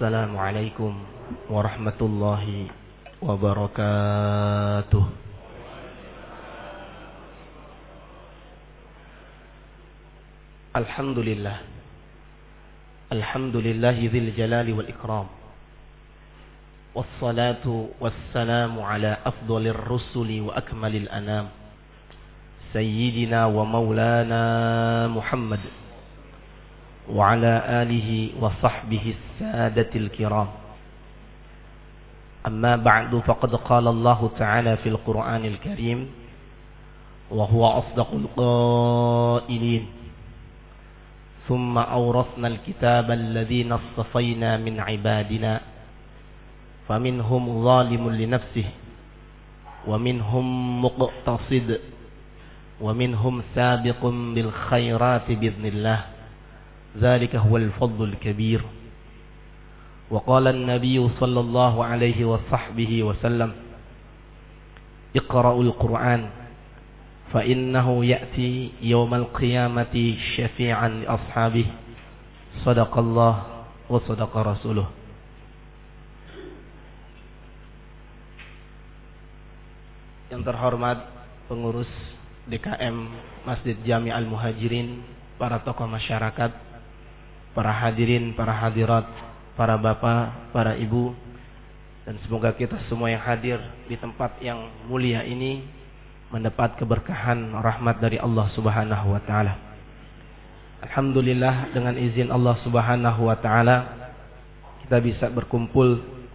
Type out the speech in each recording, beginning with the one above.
Assalamualaikum warahmatullahi wabarakatuh. Alhamdulillah. Alhamdulillahi dzil jalali wal ikram. Wassalatu wassalamu ala afdalir rusuli wa akmalil anam. Sayyidina wa maulana Muhammad wa ala alihi wa sahbihi sadatil kiram. Amma ba'du faqad qala Allah ta'ala fil Qur'anil Karim wa huwa asdaqul qailin. Thumma awrathna al-kitaba alladhina istafayna min ibadina faminhum zalimun li nafsihi wa minhum muqtasid wa minhum sabiqun bil khairati biidznillah. ذلك هو الفضل الكبير. وقال النبي صلى الله عليه وصحبه وسلم اقرأوا القرآن فإنه يأتي يوم القيامة شفيعا لأصحابه. صدق الله وصدق رسوله. Yang terhormat pengurus DKM Masjid Jami Al-Muhajirin, para tokoh masyarakat, para hadirin, para hadirat, para bapak, para ibu, dan semoga kita semua yang hadir di tempat yang mulia ini mendapat keberkahan rahmat dari Allah Subhanahu wa taala. Alhamdulillah, dengan izin Allah Subhanahu wa taala kita bisa berkumpul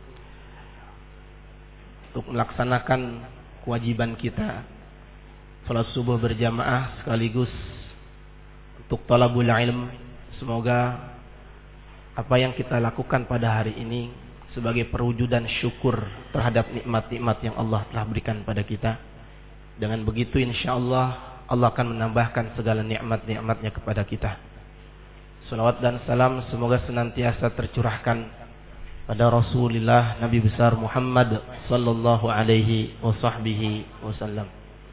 untuk melaksanakan kewajiban kita salat subuh berjamaah sekaligus untuk talabul ilm. Semoga apa yang kita lakukan pada hari ini sebagai perwujudan syukur terhadap nikmat-nikmat yang Allah telah berikan pada kita. Dengan begitu insyaallah Allah akan menambahkan segala nikmat-nikmatnya kepada kita. Salawat dan salam semoga senantiasa tercurahkan pada Rasulullah Nabi besar Muhammad sallallahu alaihi wasallam.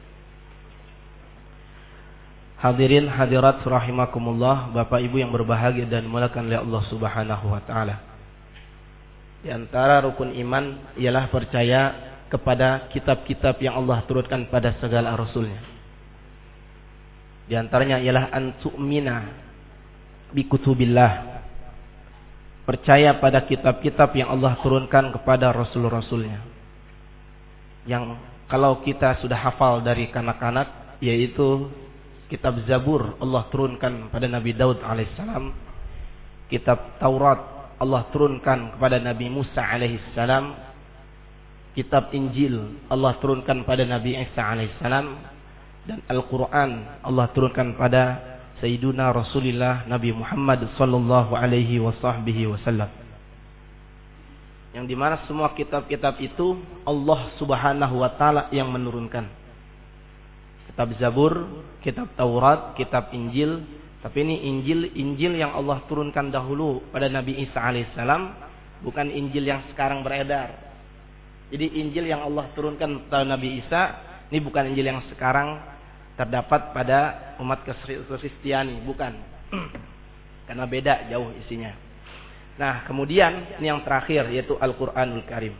Hadirin hadirat rahimakumullah, Bapak Ibu yang berbahagia dan dimuliakan oleh Allah Subhanahu wa taala. Di antara rukun iman ialah percaya kepada kitab-kitab yang Allah turunkan pada segala rasulnya. Di antaranya ialah an tu'mina bi kutubillah. Percaya pada kitab-kitab yang Allah turunkan kepada rasul-rasulnya. Yang kalau kita sudah hafal dari kanak-kanak, yaitu kitab Zabur Allah turunkan pada Nabi Daud alaihissalam. Kitab Taurat Allah turunkan kepada Nabi Musa alaihissalam. Kitab Injil Allah turunkan pada Nabi Isa alaihissalam. Dan Al-Quran Allah turunkan pada Sayyiduna Rasulullah Nabi Muhammad sallallahu alaihi wasallam. Yang dimana semua kitab-kitab itu Allah Subhanahu wa ta'ala yang menurunkan. Kitab Zabur, kitab Taurat, kitab Injil. Tapi ini Injil yang Allah turunkan dahulu pada Nabi Isa alaihissalam, bukan Injil yang sekarang beredar. Jadi Injil yang Allah turunkan pada Nabi Isa, ini bukan Injil yang sekarang terdapat pada umat Kristiani, bukan. Karena beda jauh isinya. Nah, kemudian ini yang terakhir yaitu Al-Qur'anul Karim.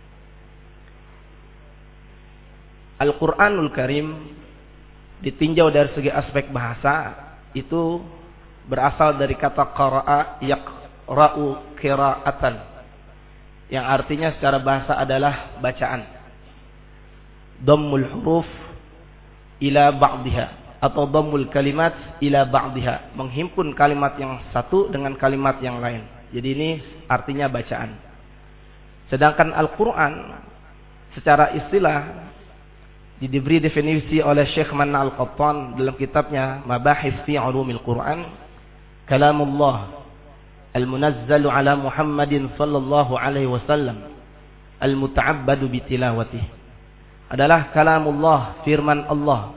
Al-Qur'anul Karim ditinjau dari segi aspek bahasa itu berasal dari kata qara'a yaqra'u qira'atan, yang artinya secara bahasa adalah bacaan. Dhammul huruf ila ba'dihha atau dhammul kalimat ila ba'dihha, menghimpun kalimat yang satu dengan kalimat yang lain. Jadi ini artinya bacaan. Sedangkan Al-Qur'an secara istilah diberi definisi oleh Syekh Manna Al-Qattan dalam kitabnya Mabahis fi Ulumil Quran, kalamullah al-munazzalu ala Muhammadin sallallahu alaihi wasallam al-muta'abbadu bitilawatih. Adalah kalamullah, firman Allah,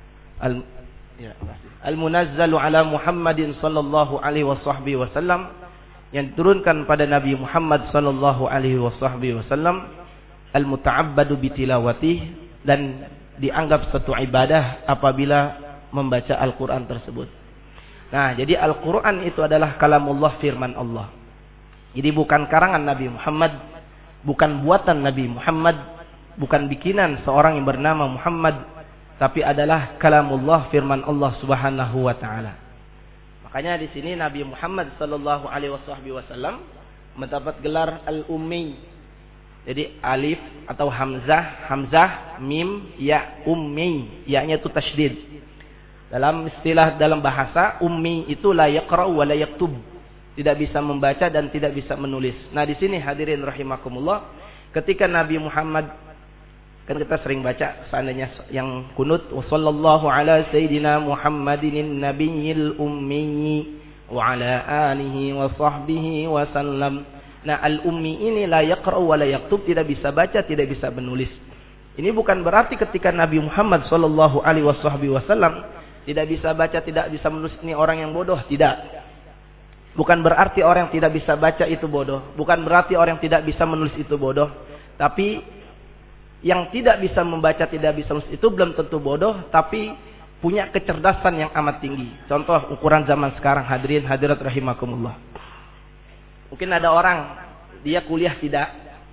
al-munazzalu ala Muhammadin sallallahu alaihi wasallam, yang diturunkan pada Nabi Muhammad sallallahu alaihi wasallam, al-muta'abbadu bitilawatih, dan dianggap satu ibadah apabila membaca Al-Quran tersebut. Nah, jadi Al-Quran itu adalah kalamullah, firman Allah. Jadi bukan karangan Nabi Muhammad, bukan buatan Nabi Muhammad, bukan bikinan seorang yang bernama Muhammad, tapi adalah kalamullah, firman Allah Subhanahu wa taala. Makanya di sini Nabi Muhammad sallallahu alaihi wasallam mendapat gelar al-ummi. Jadi alif atau hamzah, mim, ya, ummi. Ya-nya itu tasydid. Dalam istilah dalam bahasa, ummi itu la yaqra wa la yaktub. Tidak bisa membaca dan tidak bisa menulis. Nah, di sini hadirin rahimakumullah, ketika Nabi Muhammad, kan kita sering baca seandainya yang kunut, sallallahu ala sayyidina Muhammadin nabiyil ummi wa ala alihi wa sahbihi wa sallam. Nah, al-ummi ini la yaqra wa la yaktub, tidak bisa baca, tidak bisa menulis. Ini bukan berarti ketika Nabi Muhammad sallallahu alaihi wasallam tidak bisa baca, tidak bisa menulis ini orang yang bodoh, tidak. Bukan berarti orang yang tidak bisa baca itu bodoh. Bukan berarti orang yang tidak bisa menulis itu bodoh. Tapi yang tidak bisa membaca, tidak bisa menulis itu belum tentu bodoh, tapi punya kecerdasan yang amat tinggi. Contoh ukuran zaman sekarang, hadirin hadirat rahimakumullah. Mungkin ada orang, dia kuliah tidak,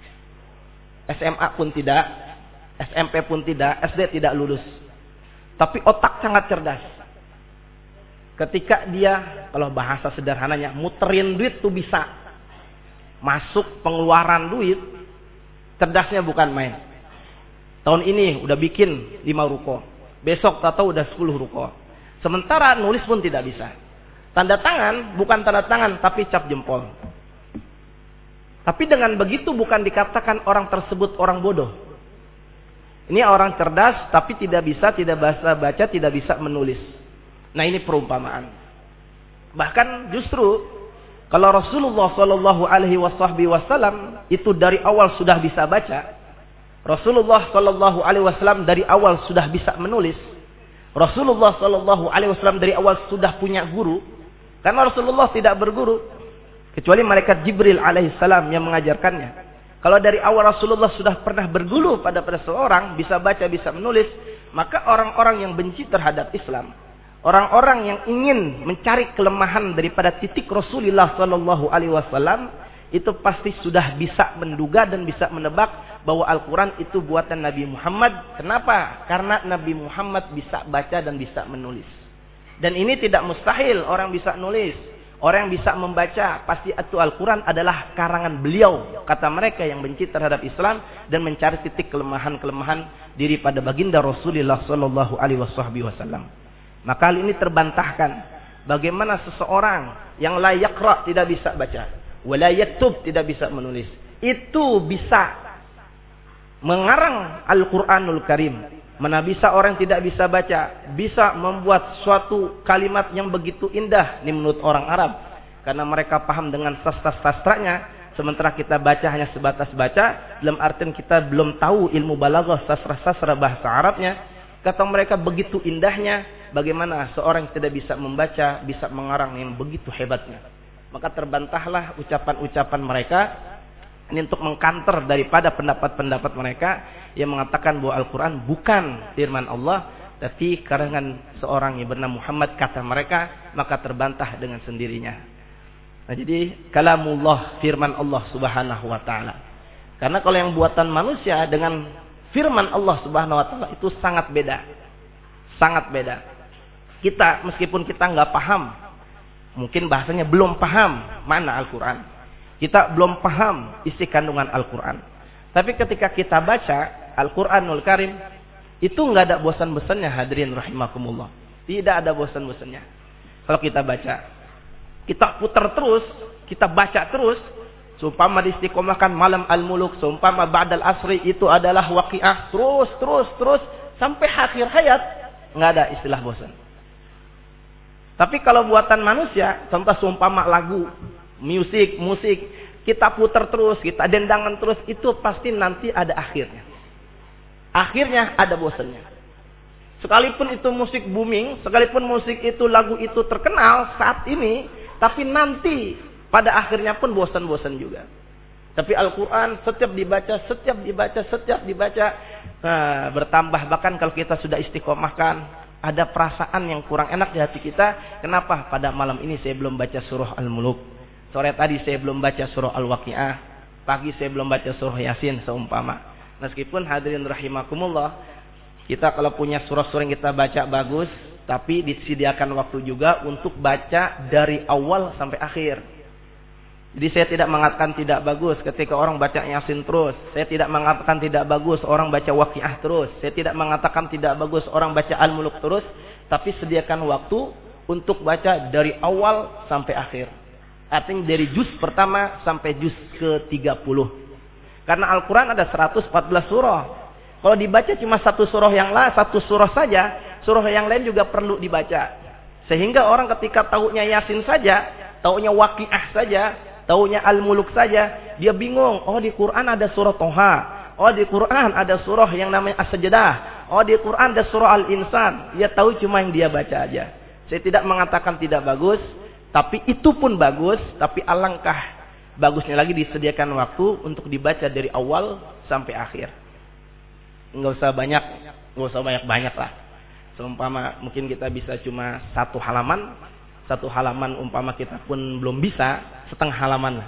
SMA pun tidak, SMP pun tidak, SD tidak lulus. Tapi otak sangat cerdas. Ketika dia, kalau bahasa sederhananya, muterin duit tuh bisa. Masuk pengeluaran duit, cerdasnya bukan main. Tahun ini udah bikin 5 ruko. Besok tahu udah 10 ruko. Sementara nulis pun tidak bisa. Tanda tangan, bukan tanda tangan, tapi cap jempol. Tapi dengan begitu bukan dikatakan orang tersebut orang bodoh. Ini orang cerdas, tapi tidak bisa baca, tidak bisa menulis. Nah, ini perumpamaan. Bahkan justru kalau Rasulullah Shallallahu Alaihi Wasallam itu dari awal sudah bisa baca, Rasulullah Shallallahu Alaihi Wasallam dari awal sudah bisa menulis, Rasulullah Shallallahu Alaihi Wasallam dari awal sudah punya guru, karena Rasulullah tidak berguru kecuali malaikat Jibril alaihissalam yang mengajarkannya. Kalau dari awal Rasulullah sudah pernah berguru pada seorang, bisa baca, bisa menulis, maka orang-orang yang benci terhadap Islam, orang-orang yang ingin mencari kelemahan daripada titik Rasulullah Sallallahu Alaihi Wasallam, itu pasti sudah bisa menduga dan bisa menebak bahwa Al-Quran itu buatan Nabi Muhammad. Kenapa? Karena Nabi Muhammad bisa baca dan bisa menulis. Dan ini tidak mustahil orang bisa nulis, orang yang bisa membaca. Pasti itu Al-Quran adalah karangan beliau, kata mereka yang benci terhadap Islam dan mencari titik kelemahan-kelemahan diri pada baginda Rasulullah Sallallahu Alaihi Wasallam. Maka hal ini terbantahkan. Bagaimana seseorang yang la yaqra, tidak bisa baca, wala yaktub, tidak bisa menulis, itu bisa mengarang Al-Quranul Karim. Mana bisa orang tidak bisa baca, bisa membuat suatu kalimat yang begitu indah. Ini menurut orang Arab, karena mereka paham dengan sastra-sastranya. Sementara kita baca hanya sebatas baca, dalam artian kita belum tahu ilmu balaghah, sastra-sastra bahasa Arabnya. Kata mereka begitu indahnya, bagaimana seorang yang tidak bisa membaca bisa mengarang yang begitu hebatnya. Maka terbantahlah ucapan-ucapan mereka ini untuk mengkanter daripada pendapat-pendapat mereka yang mengatakan bahwa Al-Quran bukan firman Allah, tapi karangan seorang yang bernama Muhammad, kata mereka. Maka terbantah dengan sendirinya. Nah, jadi kalamullah, firman Allah Subhanahu wa taala. Karena kalau yang buatan manusia dengan firman Allah Subhanahu wa taala itu sangat beda. Sangat beda. Kita meskipun kita nggak paham, mungkin bahasanya belum paham mana Al-Quran, kita belum paham isi kandungan Al-Quran, tapi ketika kita baca Al-Quranul Karim, itu nggak ada bosan-bosannya, hadirin rahimakumullah. Tidak ada bosan-bosannya. Kalau kita baca, kita putar terus, kita baca terus. Seumpama diistiqomahkan malam al-muluk, seumpama ba'dal asri itu adalah waqiah, terus sampai akhir hayat, nggak ada istilah bosan. Tapi kalau buatan manusia, contoh seumpama lagu, musik, kita putar terus, kita dendangan terus, itu pasti nanti ada akhirnya. Akhirnya ada bosannya. Sekalipun itu musik booming, sekalipun musik itu, lagu itu terkenal saat ini, tapi nanti pada akhirnya pun bosan-bosan juga. Tapi Al-Quran setiap dibaca, bertambah. Bahkan kalau kita sudah istiqomahkan, ada perasaan yang kurang enak di hati kita. Kenapa? Pada malam ini saya belum baca surah Al-Muluk. Sore tadi saya belum baca surah Al-Waqiah, pagi saya belum baca surah Yasin seumpama. Meskipun hadirin rahimakumullah, kita kalau punya surah-surah yang kita baca bagus, tapi disediakan waktu juga untuk baca dari awal sampai akhir. Jadi saya tidak mengatakan tidak bagus ketika orang baca Yasin terus. Saya tidak mengatakan tidak bagus orang baca Waqiah terus. Saya tidak mengatakan tidak bagus orang baca Al-Muluk terus. Tapi sediakan waktu untuk baca dari awal sampai akhir. Artinya dari juz pertama sampai juz ke-30. Karena Al-Quran ada 114 surah. Kalau dibaca cuma satu surah saja, surah yang lain juga perlu dibaca. Sehingga orang ketika taunya Yasin saja, taunya Waqiah saja, taunya Al-Muluk saja, dia bingung. Oh, di Quran ada surah Toha. Oh, di Quran ada surah yang namanya As-Sajdah. Oh, di Quran ada surah Al-Insan. Dia tahu cuma yang dia baca aja. Saya tidak mengatakan tidak bagus, tapi itu pun bagus, tapi alangkah bagusnya lagi disediakan waktu untuk dibaca dari awal sampai akhir. Enggak usah banyak lah. Seumpama mungkin kita bisa cuma satu halaman umpama kita pun belum bisa, setengah halaman,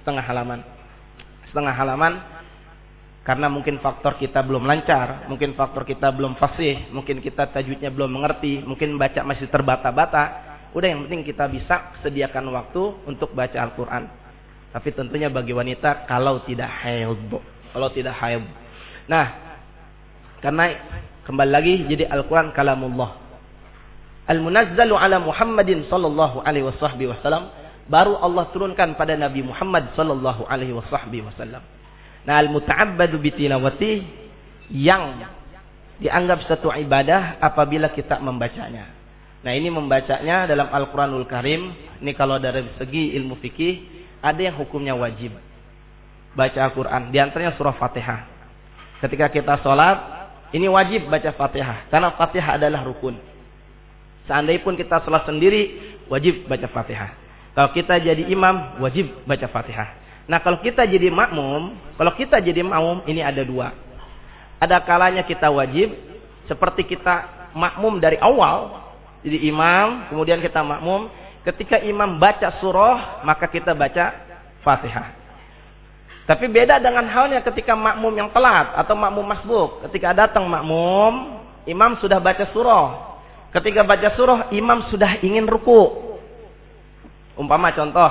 karena mungkin faktor kita belum lancar, mungkin faktor kita belum fasih, mungkin kita tajwidnya belum mengerti, mungkin baca masih terbata-bata. Udah, yang penting kita bisa sediakan waktu untuk baca Al-Quran. Tapi tentunya bagi wanita kalau tidak haid. Nah, karena kembali lagi jadi Al-Quran kalamullah. Al-munazzalu ala Muhammadin sallallahu alaihi wasallam, baru Allah turunkan pada Nabi Muhammad sallallahu alaihi wasallam. Nah, al-muta'abbadu bitilawati, yang dianggap satu ibadah apabila kita membacanya. Nah, ini membacanya dalam Al-Quranul Karim. Ini kalau dari segi ilmu fikih, ada yang hukumnya wajib baca Al-Quran. Di antaranya surah Fatihah. Ketika kita sholat, ini wajib baca Fatihah, karena Fatihah adalah rukun. Seandainya pun kita sholat sendiri, wajib baca Fatihah. Kalau kita jadi imam, wajib baca Fatihah. Nah, kalau kita jadi makmum, ini ada dua. Ada kalanya kita wajib, seperti kita makmum dari awal, jadi imam, kemudian kita makmum. Ketika imam baca surah, maka kita baca Fatihah. Tapi beda dengan halnya ketika makmum yang telat atau makmum masbuk. Ketika datang makmum, imam sudah baca surah. Ketika baca surah, imam sudah ingin ruku. Umpama contoh,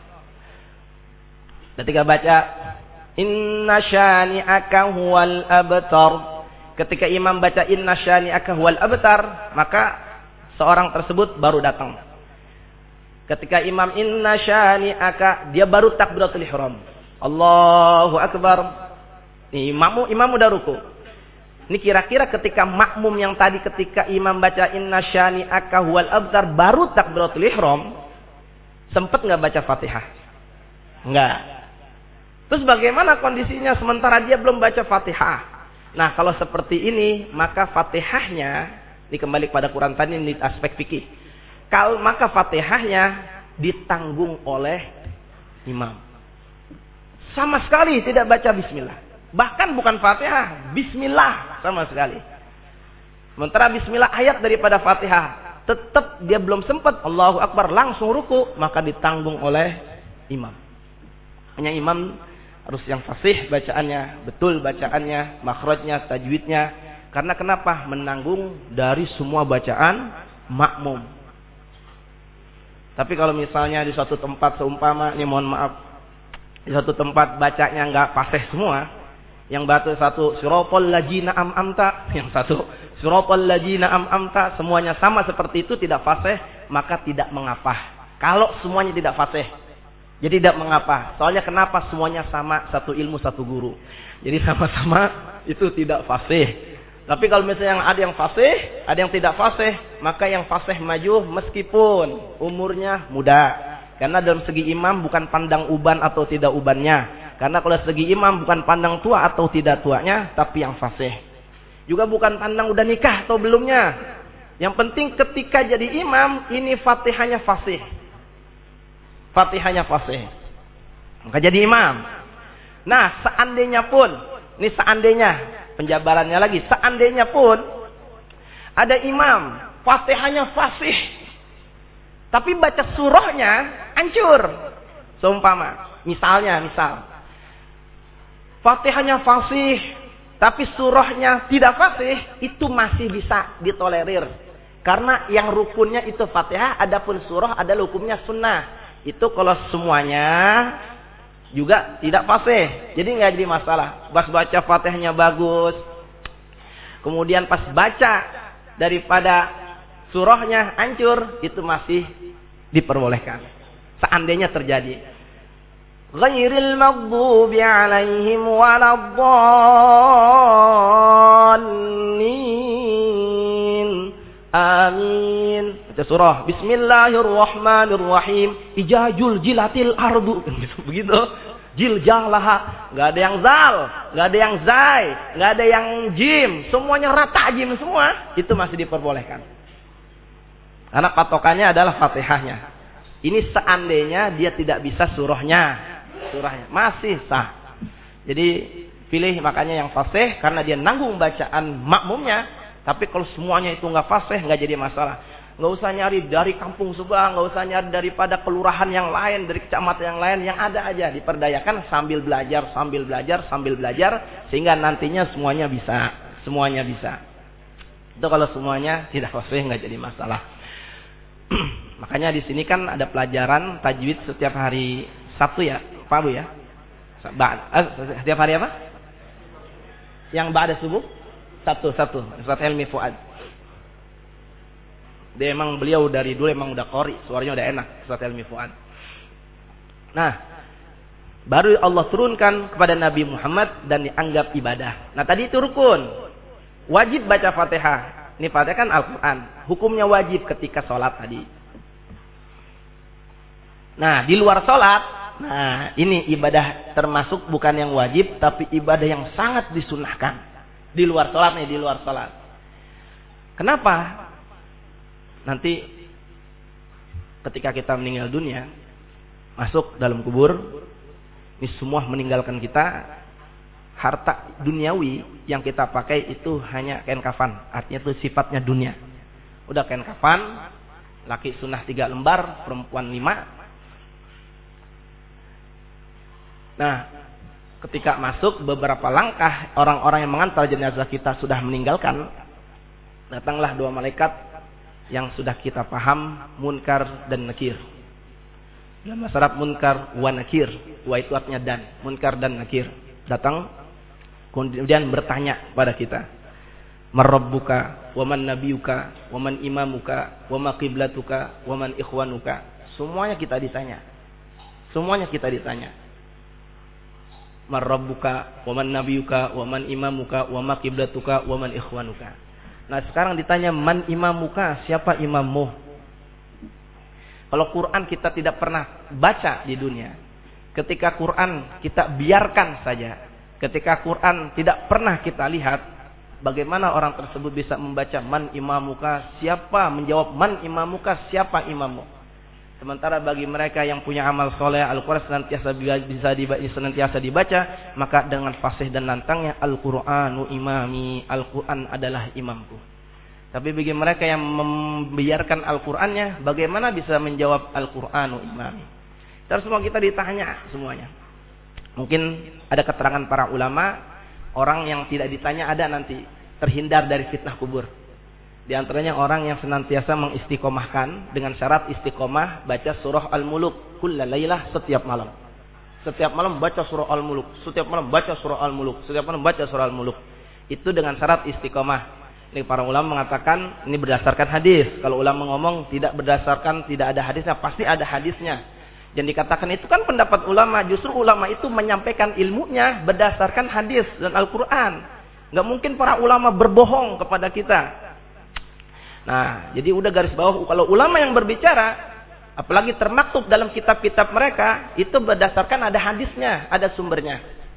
ketika baca inna syani'aka huwal abtar. Ketika imam baca inna syani'aka huwal abtar, maka seorang tersebut baru datang. Ketika imam inna syani'aka, dia baru takbiratul ihram. Allahu akbar. Nih, imam udah ruku. Ini kira-kira ketika makmum yang tadi ketika imam baca inna syani'aka huwal abtar baru takbiratul ihram, sempat enggak baca Fatihah? Enggak. Terus bagaimana kondisinya sementara dia belum baca Fatihah? Nah, kalau seperti ini, maka Fatihahnya, ini kembali kepada Quran tadi di aspek fikih. Maka Fatihahnya ditanggung oleh imam. Sama sekali tidak baca bismillah. Bahkan bukan Fatihah, bismillah sama sekali. Sementara bismillah ayat daripada Fatihah, tetap dia belum sempat Allahu Akbar langsung ruku, maka ditanggung oleh imam. Hanya imam harus yang fasih bacaannya, betul bacaannya, makhrajnya, tajwidnya. Karena kenapa? Menanggung dari semua bacaan makmum. Tapi kalau misalnya di suatu tempat seumpama, ini mohon maaf, di suatu tempat bacanya enggak fasih semua, yang satu siratal ladzina am'amta, yang satu siratal ladzina am'amta, semuanya sama seperti itu, tidak fasih, maka tidak mengapa. Kalau semuanya tidak fasih, jadi tidak mengapa. Soalnya kenapa? Semuanya sama, satu ilmu, satu guru. Jadi sama-sama itu tidak fasih. Tapi kalau misalnya ada yang fasih, ada yang tidak fasih, maka yang fasih maju meskipun umurnya muda. Karena dalam segi imam bukan pandang uban atau tidak ubannya. Karena kalau segi imam bukan pandang tua atau tidak tuanya, tapi yang fasih. Juga bukan pandang udah nikah atau belumnya. Yang penting ketika jadi imam, ini Fatihahnya fasih. Fatihahnya fasih. Maka jadi imam. Nah, seandainya pun, ini seandainya, penjabarannya lagi, seandainya pun ada imam, Fatihahnya fasih, tapi baca surahnya hancur. Seumpama, misal Fatihahnya fasih, tapi surahnya tidak fasih, itu masih bisa ditolerir. Karena yang rukunnya itu Fatihah, adapun surah adalah hukumnya sunnah. Itu kalau semuanya juga tidak fasih, jadi nggak jadi masalah. Pas baca Fatihahnya bagus, kemudian pas baca daripada surahnya hancur, itu masih diperbolehkan. Seandainya terjadi. Ghairil maghdubi alaihim waladdallin. Amin. Baca surah Bismillahirrahmanirrahim. Ijajul jilatil ardu. Begitu. Jiljalaha. Enggak ada yang zal, enggak ada yang zai, enggak ada yang jim, semuanya rata jim semua. Itu masih diperbolehkan. Karena patokannya adalah Fatihahnya. Ini seandainya dia tidak bisa surahnya masih sah. Jadi pilih makanya yang fasih karena dia nanggung bacaan makmumnya. Tapi kalau semuanya itu nggak fasih, nggak jadi masalah. Nggak usah nyari dari kampung sebelah, nggak usah nyari daripada kelurahan yang lain, dari kecamatan yang lain, yang ada aja diperdayakan sambil belajar, sehingga nantinya semuanya bisa. Itu kalau semuanya tidak fasih nggak jadi masalah. Makanya di sini kan ada pelajaran tajwid setiap hari Sabtu ya, Pak Bu ya. Setiap hari apa? Yang ba'da subuh? Satu. Ustaz Helmi Fuad. Dia emang beliau dari dulu emang udah qori, suaranya udah enak, Ustaz Helmi Fuad. Nah, baru Allah turunkan kepada Nabi Muhammad dan dianggap ibadah. Nah, tadi itu rukun. Wajib baca Fatihah. Ini Fatihah kan Al-Quran. Hukumnya wajib ketika sholat tadi. Nah, di luar sholat, nah ini ibadah termasuk bukan yang wajib, tapi ibadah yang sangat disunahkan. Di luar sholat. Kenapa? Nanti ketika kita meninggal dunia, masuk dalam kubur, ini semua meninggalkan kita, harta duniawi yang kita pakai itu hanya kain kafan. Artinya itu sifatnya dunia. Udah kain kafan, laki sunnah 3 lembar, perempuan 5. Nah, ketika masuk beberapa langkah, orang-orang yang mengantar jenazah kita sudah meninggalkan, datanglah 2 malaikat yang sudah kita paham, Munkar dan Nakir. Dalam bahasa Arab Munkar wa Nakir, wa itu artinya dan, Munkar dan Nakir. Datang kemudian bertanya pada kita, Marrabbuka, wa man nabiyuka, wa man imamuka, wa ma qiblatuka, wa man ikhwanuka. Semuanya kita ditanya. Marrabbuka, wa man nabiyuka, wa man imamuka, wa ma qiblatuka, wa man ikhwanuka. Nah, sekarang ditanya man imamuka, siapa imammu? Kalau Quran kita tidak pernah baca di dunia, ketika Quran kita biarkan saja, ketika Quran tidak pernah kita lihat, bagaimana orang tersebut bisa membaca man imamuka, siapa menjawab man imamuka, siapa imammu? Sementara bagi mereka yang punya amal soleh, Al-Quran senantiasa dibaca, maka dengan fasih dan lantangnya, Al-Quranu imami, Al-Quran adalah imamku. Tapi bagi mereka yang membiarkan Al-Qurannya, bagaimana bisa menjawab Al-Quranu imami? Terus semua kita ditanya semuanya. Mungkin ada keterangan para ulama, orang yang tidak ditanya ada nanti, terhindar dari fitnah kubur. Di antaranya orang yang senantiasa mengistiqomahkan dengan syarat istiqomah baca surah Al-Muluk kullalailah, setiap malam. Setiap malam baca surah Al-Muluk, setiap malam baca surah Al-Muluk, setiap malam baca surah Al-Muluk. Itu dengan syarat istiqomah. Ini para ulama mengatakan ini berdasarkan hadis. Kalau ulama ngomong tidak berdasarkan, tidak ada hadisnya, pasti ada hadisnya. Dan dikatakan itu kan pendapat ulama. Justru ulama itu menyampaikan ilmunya berdasarkan hadis dan Al-Quran. Gak mungkin para ulama berbohong kepada kita. Nah, jadi udah garis bawah, kalau ulama yang berbicara, apalagi termaktub dalam kitab-kitab mereka, itu berdasarkan ada hadisnya, ada sumbernya.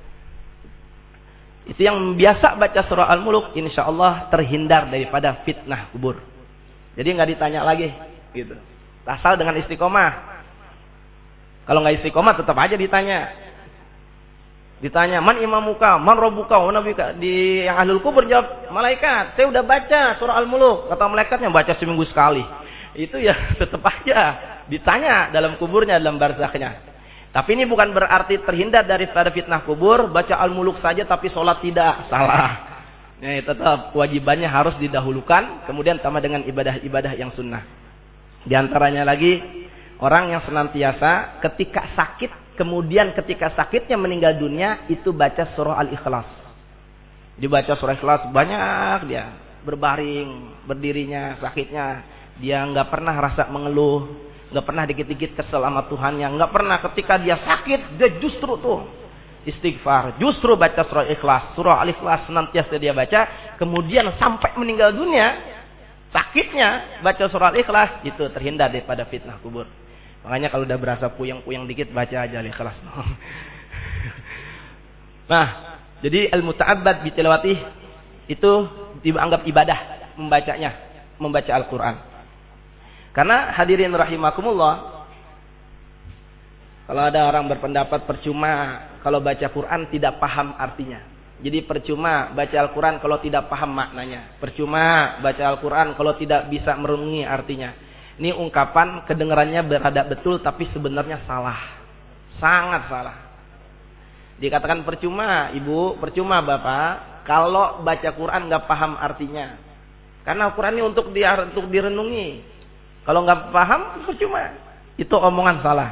Itu yang biasa baca surah Al-Muluk, insya Allah terhindar daripada fitnah kubur. Jadi nggak ditanya lagi, gitu. Asal dengan istiqomah. Kalau nggak istiqomah, tetap aja ditanya. Ditanya, man imamuka, man robuka, man nabika. Di yang ahlul kubur jawab, malaikat, saya udah baca surah Al-Muluk. Kata malaikatnya, baca seminggu sekali. Itu ya tetap aja ditanya dalam kuburnya, dalam barzakhnya. Tapi ini bukan berarti terhindar daripada fitnah kubur, baca Al-Muluk saja tapi sholat tidak. Salah. Nah, tetap kewajibannya harus didahulukan, kemudian tambah dengan ibadah-ibadah yang sunnah. Di antaranya lagi, orang yang senantiasa ketika sakit, kemudian ketika sakitnya meninggal dunia, itu baca surah Al-Ikhlas. Dibaca surah Ikhlas, banyak dia berbaring, berdirinya, sakitnya. Dia nggak pernah rasa mengeluh. Nggak pernah dikit-dikit kesel sama Tuhannya. Nggak pernah ketika dia sakit, dia justru tuh istighfar. Justru baca surah Ikhlas. Surah Al-Ikhlas senantiasa dia baca. Kemudian sampai meninggal dunia, sakitnya baca surah Al-Ikhlas, itu terhindar daripada fitnah kubur. Makanya kalau udah berasa puyeng-puyeng dikit, baca aja Al-Ikhlas. Nah, jadi al-muta'abbad bitilawatih itu dianggap ibadah membacanya, membaca Al-Quran. Karena hadirin rahimakumullah, kalau ada orang berpendapat percuma kalau baca Quran tidak paham artinya. Jadi percuma baca Al-Quran kalau tidak paham maknanya. Percuma baca Al-Quran kalau tidak bisa merenungi artinya. Ini ungkapan kedengarannya berada betul tapi sebenarnya salah. Sangat salah. Dikatakan percuma ibu, percuma bapak kalau baca Quran nggak paham artinya. Karena Al-Quran ini untuk direnungi. Kalau nggak paham, percuma. Itu omongan salah.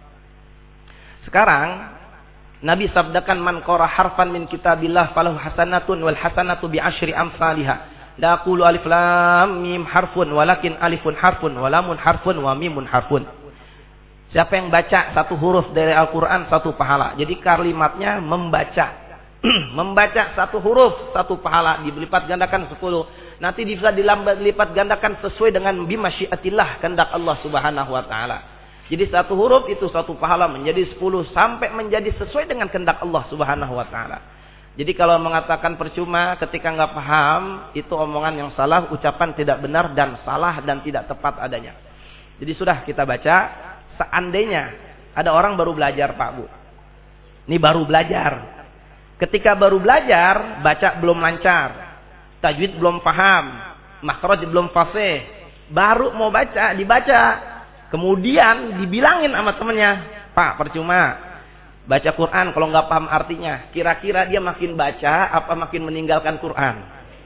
Sekarang, Nabi sabdakan man qara harfan min kitabillah falahu hasanatun wal hasanatu bi asyri amsalihha. La aqulu alif lam mim harfun walakin alifun harfun wa lamun harfun wa mimun harfun. Siapa yang baca satu huruf dari Al-Quran, satu pahala. Jadi kalimatnya membaca. Membaca satu huruf, satu pahala. Dilipat gandakan 10. Nanti bisa dilipat gandakan sesuai dengan bimasyiatillah, kehendak Allah subhanahu wa ta'ala. Jadi satu huruf itu satu pahala menjadi 10. Sampai menjadi sesuai dengan kehendak Allah subhanahu wa ta'ala. Jadi kalau mengatakan percuma ketika nggak paham, itu omongan yang salah, ucapan tidak benar dan salah dan tidak tepat adanya. Jadi sudah kita baca, seandainya ada orang baru belajar Pak Bu. Ini baru belajar. Ketika baru belajar, baca belum lancar, tajwid belum paham, makhraj belum fasih, baru mau baca, dibaca, kemudian dibilangin sama temennya, Pak percuma baca Quran kalau nggak paham artinya. Kira-kira dia makin baca apa makin meninggalkan Quran?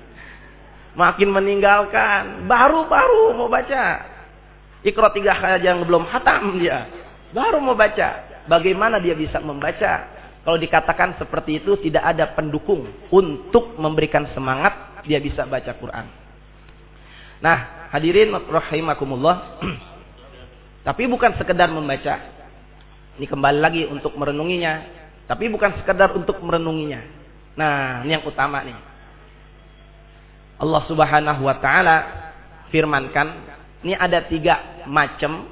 Makin meninggalkan. Baru mau baca, Iqra 3 aja yang belum khatam dia, baru mau baca. Bagaimana dia bisa membaca? Kalau dikatakan seperti itu, tidak ada pendukung untuk memberikan semangat dia bisa baca Quran. Nah, hadirin rahimakumullah. Tapi bukan sekedar membaca. Ini kembali lagi untuk merenunginya. Tapi bukan sekedar untuk merenunginya. Nah, ini yang utama nih. Allah subhanahu wa ta'ala firmankan, ini ada 3 macam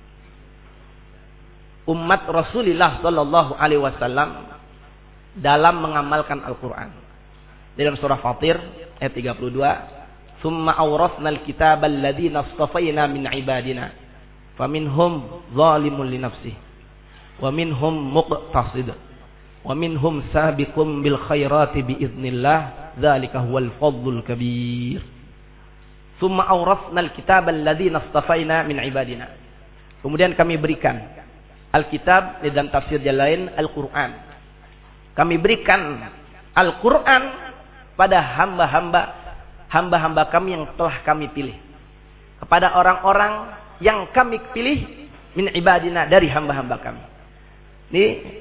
umat Rasulullah sallallahu alaihi wasallam dalam mengamalkan Al-Quran. Dalam surah Fatir ayat 32, "Tsumma awrasnal kitabal ladzina astafaina min ibadina, faminhum zalimun li nafsihi, wa minhum muqtasid, wa minhum sabiqun bil khairati bi idznillah, dzalika huwal fadlul kabir." "Tsumma awrasnal kitabal ladzina astafaina min ibadina." Kemudian kami berikan Alkitab, dan tafsir yang lain Al-Quran. Kami berikan Al-Quran pada hamba-hamba kami yang telah kami pilih. Kepada orang-orang yang kami pilih min ibadina, dari hamba-hamba kami. Ini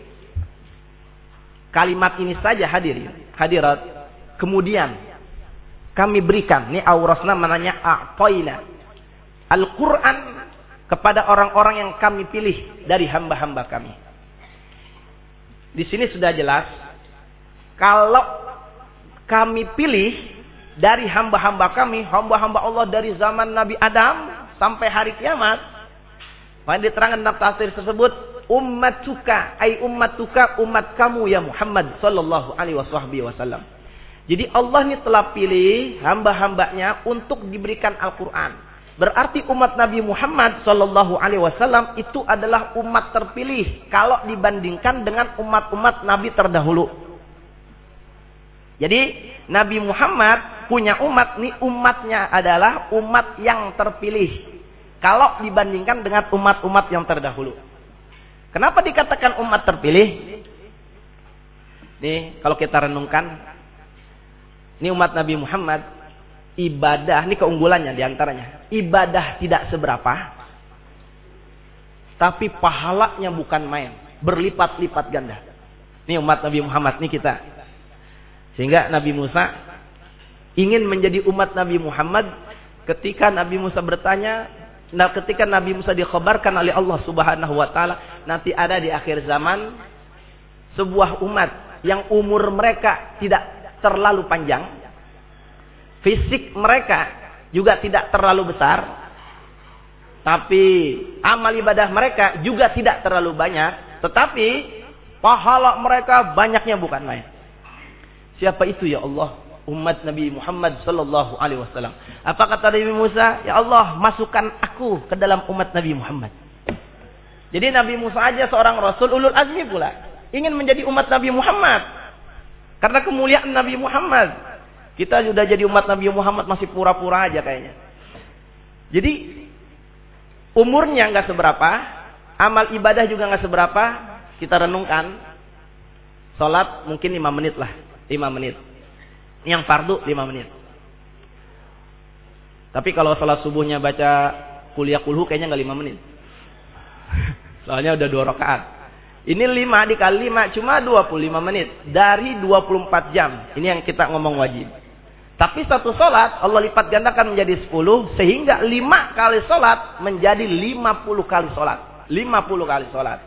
kalimat ini saja hadirat. Kemudian kami berikan, ini aurasna mananya a'toina, Al-Quran kepada orang-orang yang kami pilih dari hamba-hamba kami. Di sini sudah jelas, kalau kami pilih dari hamba-hamba kami, hamba-hamba Allah dari zaman Nabi Adam sampai hari kiamat. Maka diterangkan dalam tafsir tersebut, ummatuka, ay ummatuka, umat kamu ya Muhammad sallallahu alaihi wasallam. Jadi Allah ini telah pilih hamba-hambanya untuk diberikan Al-Quran. Berarti umat Nabi Muhammad sallallahu alaihi wasallam itu adalah umat terpilih kalau dibandingkan dengan umat-umat Nabi terdahulu. Jadi Nabi Muhammad punya umat, nih umatnya adalah umat yang terpilih kalau dibandingkan dengan umat-umat yang terdahulu. Kenapa dikatakan umat terpilih? Nih, kalau kita renungkan, ini umat Nabi Muhammad, ibadah, ini keunggulannya diantaranya. Ibadah tidak seberapa, tapi pahalanya bukan main. Berlipat-lipat ganda. Ini umat Nabi Muhammad, ini kita. Sehingga Nabi Musa ingin menjadi umat Nabi Muhammad ketika Nabi Musa bertanya, ketika Nabi Musa dikhabarkan oleh Allah Subhanahu wa taala, nanti ada di akhir zaman sebuah umat yang umur mereka tidak terlalu panjang, fisik mereka juga tidak terlalu besar, tapi amal ibadah mereka juga tidak terlalu banyak, tetapi pahala mereka banyaknya bukan main. Siapa itu ya Allah? Umat Nabi Muhammad sallallahu alaihi wasallam. Apa kata Nabi Musa? Ya Allah, masukkan aku ke dalam umat Nabi Muhammad. Jadi Nabi Musa aja seorang rasul ulul azmi pula, ingin menjadi umat Nabi Muhammad. Karena kemuliaan Nabi Muhammad. Kita sudah jadi umat Nabi Muhammad masih pura-pura aja kayaknya. Jadi umurnya nggak seberapa, amal ibadah juga nggak seberapa. Kita renungkan, sholat mungkin 5 menit lah, 5 menit. Yang fardu 5 menit. Tapi kalau sholat subuhnya baca kuliah kulhu kayaknya nggak 5 menit. Soalnya udah 2 rakaat. Ini 5 dikali 5 cuma 25 menit. Dari 24 jam. Ini yang kita ngomong wajib. Tapi satu sholat Allah lipat gandakan menjadi 10. Sehingga 5 kali sholat menjadi 50 kali sholat. 50 kali sholat.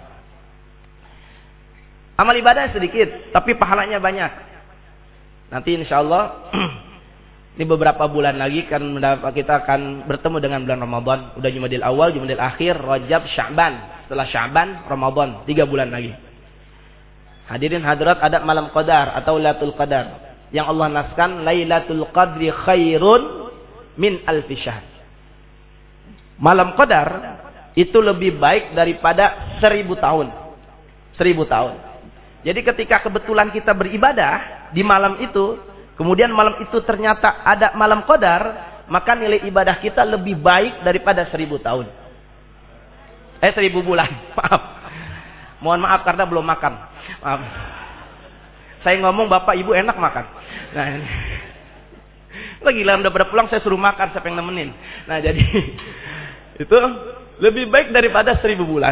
Amal ibadah sedikit. Tapi pahalanya banyak. Nanti insya Allah ini beberapa bulan lagi kita akan bertemu dengan bulan Ramadan. Udah Jumadil Awal, Jumadil Akhir, Rajab, Sya'ban. Setelah Sya'ban, Ramadan, 3 bulan lagi. Hadirin hadirat, ada malam qadar atau Lailatul Qadar yang Allah naskan, Lailatul Qadri khairun min alfi syahr. Malam qadar itu lebih baik daripada 1000 tahun. 1000 tahun. Jadi ketika kebetulan kita beribadah di malam itu, kemudian malam itu ternyata ada malam qadar, maka nilai ibadah kita lebih baik daripada 1000 tahun. 1000 bulan. Maaf. Mohon maaf karena belum makan. Maaf. Saya ngomong Bapak Ibu enak makan. Nah, ini. Lagi lah udah pada pulang saya suruh makan, siapa yang nemenin. Nah, jadi itu lebih baik daripada 1000 bulan.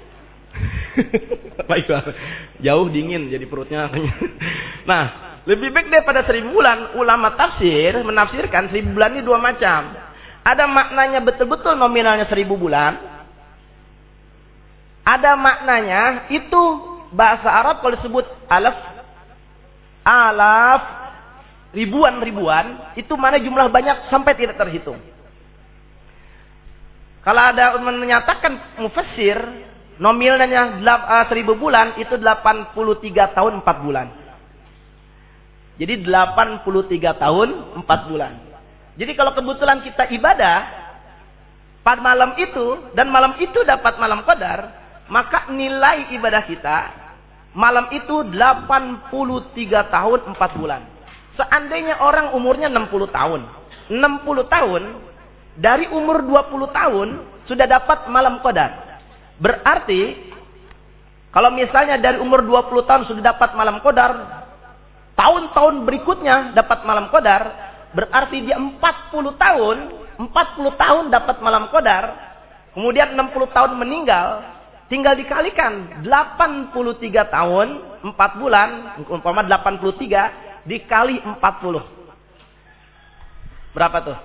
Baiklah. Jauh dingin jadi perutnya. Nah, lebih baik daripada 1000 bulan. Ulama tafsir menafsirkan 1000 bulan ini 2 macam. Ada maknanya betul-betul nominalnya 1000 bulan. Ada maknanya itu bahasa Arab kalau disebut alaf, ribuan, itu mana jumlah banyak sampai tidak terhitung. Kalau ada menyatakan mufassir, nominalnya 1000 bulan itu 83 tahun 4 bulan. Jadi 83 tahun 4 bulan. Jadi kalau kebetulan kita ibadah pada malam itu dan malam itu dapat malam qadar, maka nilai ibadah kita malam itu 83 tahun 4 bulan. Seandainya orang umurnya 60 tahun. 60 tahun dari umur 20 tahun sudah dapat malam qadar. Berarti kalau misalnya dari umur 20 tahun sudah dapat malam qadar, tahun-tahun berikutnya dapat malam qadar, berarti dia 40 tahun dapat malam qadar, kemudian 60 tahun meninggal. Tinggal dikalikan 83 tahun 4 bulan, umpama 83 dikali 40. Berapa tuh?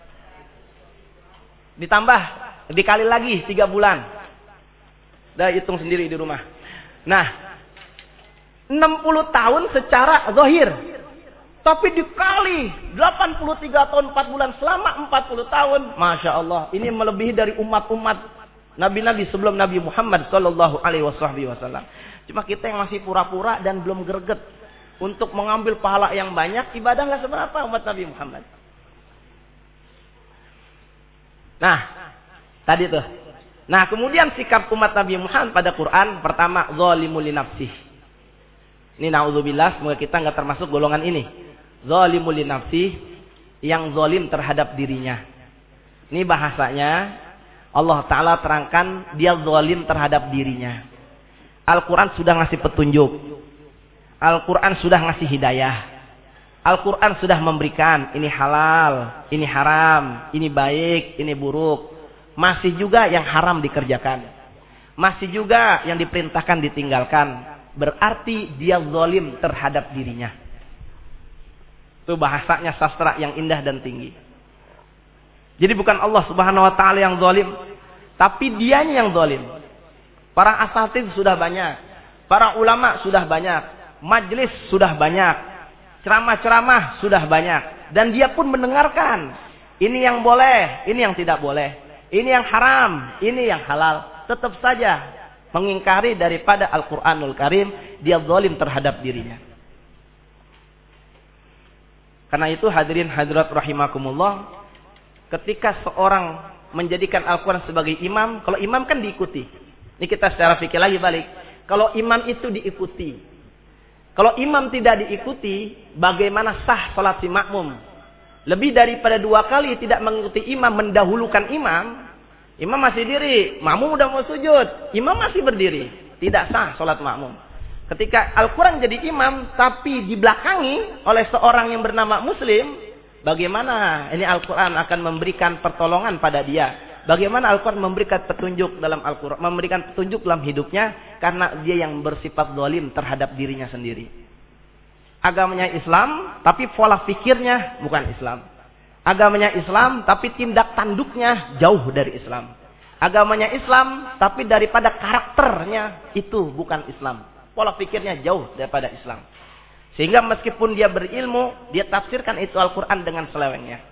Ditambah, dikali lagi 3 bulan. Dah hitung sendiri di rumah. Nah, 60 tahun secara zahir. Tapi dikali 83 tahun 4 bulan selama 40 tahun. Masya Allah, ini melebihi dari umat-umat Nabi-Nabi sebelum Nabi Muhammad sallallahu alaihi wasallam. Cuma kita yang masih pura-pura dan belum greget untuk mengambil pahala yang banyak, ibadah nggak seberapa umat Nabi Muhammad. Nah, tadi tuh. Nah, kemudian sikap umat Nabi Muhammad pada Quran, pertama zalimul li nafsih. Ini naudzubillah, semoga kita nggak termasuk golongan ini. Zalimul li nafsih, yang zalim terhadap dirinya. Ini bahasanya Allah Ta'ala terangkan dia zalim terhadap dirinya. Al-Quran sudah ngasih petunjuk. Al-Quran sudah ngasih hidayah. Al-Quran sudah memberikan ini halal, ini haram, ini baik, ini buruk. Masih juga yang haram dikerjakan. Masih juga yang diperintahkan ditinggalkan. Berarti dia zalim terhadap dirinya. Itu bahasanya sastra yang indah dan tinggi. Jadi bukan Allah Subhanahu wa taala yang zalim, tapi dianya yang zalim. Para asatidz sudah banyak, para ulama sudah banyak, majelis sudah banyak, ceramah-ceramah sudah banyak, dan dia pun mendengarkan. Ini yang boleh, ini yang tidak boleh. Ini yang haram, ini yang halal. Tetap saja mengingkari daripada Al-Quranul Karim, dia zalim terhadap dirinya. Karena itu hadirin hadirat rahimakumullah, ketika seorang menjadikan Al-Quran sebagai imam, kalau imam kan diikuti. Ini kita secara fikih lagi balik. Kalau imam itu diikuti. Kalau imam tidak diikuti, bagaimana sah salat si makmum? Lebih daripada 2 kali tidak mengikuti imam, mendahulukan imam. Imam masih diri, makmum udah mau sujud, imam masih berdiri. Tidak sah salat makmum. Ketika Al-Quran jadi imam, tapi dibelakangi oleh seorang yang bernama Muslim, bagaimana ini Al-Quran akan memberikan pertolongan pada dia? Bagaimana Al-Quran memberikan petunjuk dalam Al-Quran, memberikan petunjuk dalam hidupnya, karena dia yang bersifat zalim terhadap dirinya sendiri. Agamanya Islam, tapi pola pikirnya bukan Islam. Agamanya Islam, tapi tindak tanduknya jauh dari Islam. Agamanya Islam, tapi daripada karakternya itu bukan Islam. Pola pikirnya jauh daripada Islam. Sehingga meskipun dia berilmu, dia tafsirkan itu Al-Quran dengan selewengnya.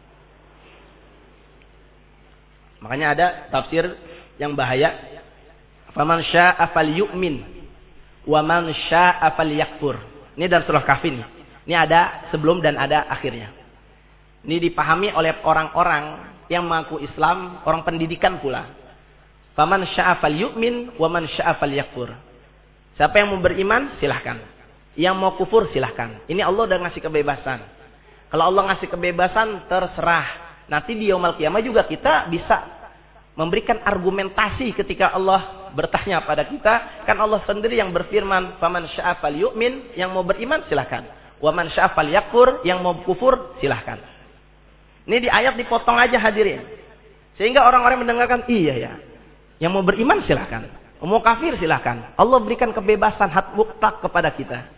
Makanya ada tafsir yang bahaya. Faman syaa'a falyu'min wa man syaa'a falyakfur. Ini dari surah Kahfi nih. Ini ada sebelum dan ada akhirnya. Ini dipahami oleh orang-orang yang mengaku Islam, orang pendidikan pula. Faman syaa'a falyu'min wa man syaa'a falyakfur. Siapa yang mau beriman, silahkan. Yang mau kufur, silahkan. Ini Allah udah ngasih kebebasan. Kalau Allah ngasih kebebasan, terserah. Nanti di yaumul qiyamah juga kita bisa memberikan argumentasi ketika Allah bertanya pada kita. Kan Allah sendiri yang berfirman, "Faman syaa'a falyu'min," yang mau beriman silahkan. "Wa man syaa'a falyakfur," yang mau kufur silahkan. Ini di ayat dipotong aja hadirin. Sehingga orang-orang mendengarkan, iya ya. Yang mau beriman silahkan. Mau kafir silahkan. Allah berikan kebebasan hak mutlak kepada kita.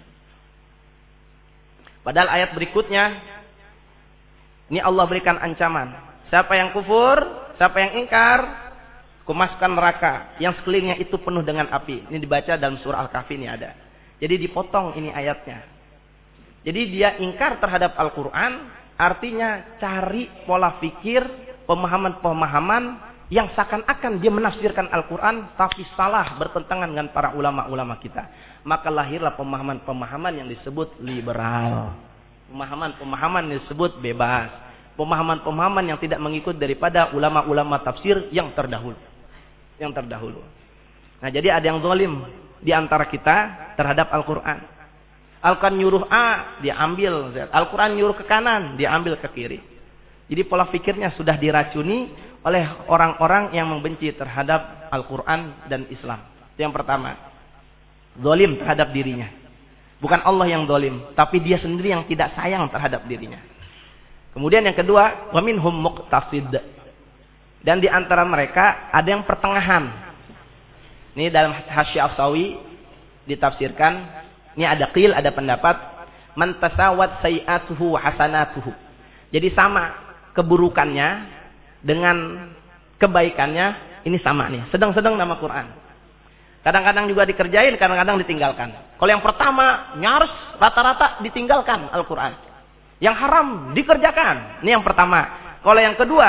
Padahal ayat berikutnya, ini Allah berikan ancaman. Siapa yang kufur, siapa yang ingkar, kumasukkan neraka. Yang sekelilingnya itu penuh dengan api. Ini dibaca dalam surah Al-Kahfi ini ada. Jadi dipotong ini ayatnya. Jadi dia ingkar terhadap Al-Quran, artinya cari pola pikir, pemahaman-pemahaman yang seakan-akan dia menafsirkan Al-Quran, tapi salah, bertentangan dengan para ulama-ulama kita. Maka lahirlah pemahaman-pemahaman yang disebut liberal. Pemahaman-pemahaman yang disebut bebas. Pemahaman-pemahaman yang tidak mengikut daripada ulama-ulama tafsir yang terdahulu. Yang terdahulu. Nah, jadi ada yang zalim di antara kita terhadap Al-Quran. Al-Quran nyuruh A, dia ambil Z. Al-Quran nyuruh ke kanan, dia ambil ke kiri. Jadi pola pikirnya sudah diracuni oleh orang-orang yang membenci terhadap Al-Quran dan Islam. Itu yang pertama. Zalim terhadap dirinya. Bukan Allah yang zalim, tapi dia sendiri yang tidak sayang terhadap dirinya. Kemudian yang kedua, wa minhum muqtasid. Dan di antara mereka ada yang pertengahan. Ini dalam Hasyiah As-Sawi ditafsirkan, ini ada qil, ada pendapat, man tasawat sayi'atuhu wa hasanatuhu. Jadi sama keburukannya dengan kebaikannya, ini sama nih, sedang-sedang nama Quran. Kadang-kadang juga dikerjain, kadang-kadang ditinggalkan. Kalau yang pertama, nyaris rata-rata ditinggalkan Al-Quran. Yang haram dikerjakan. Ini yang pertama. Kalau yang kedua,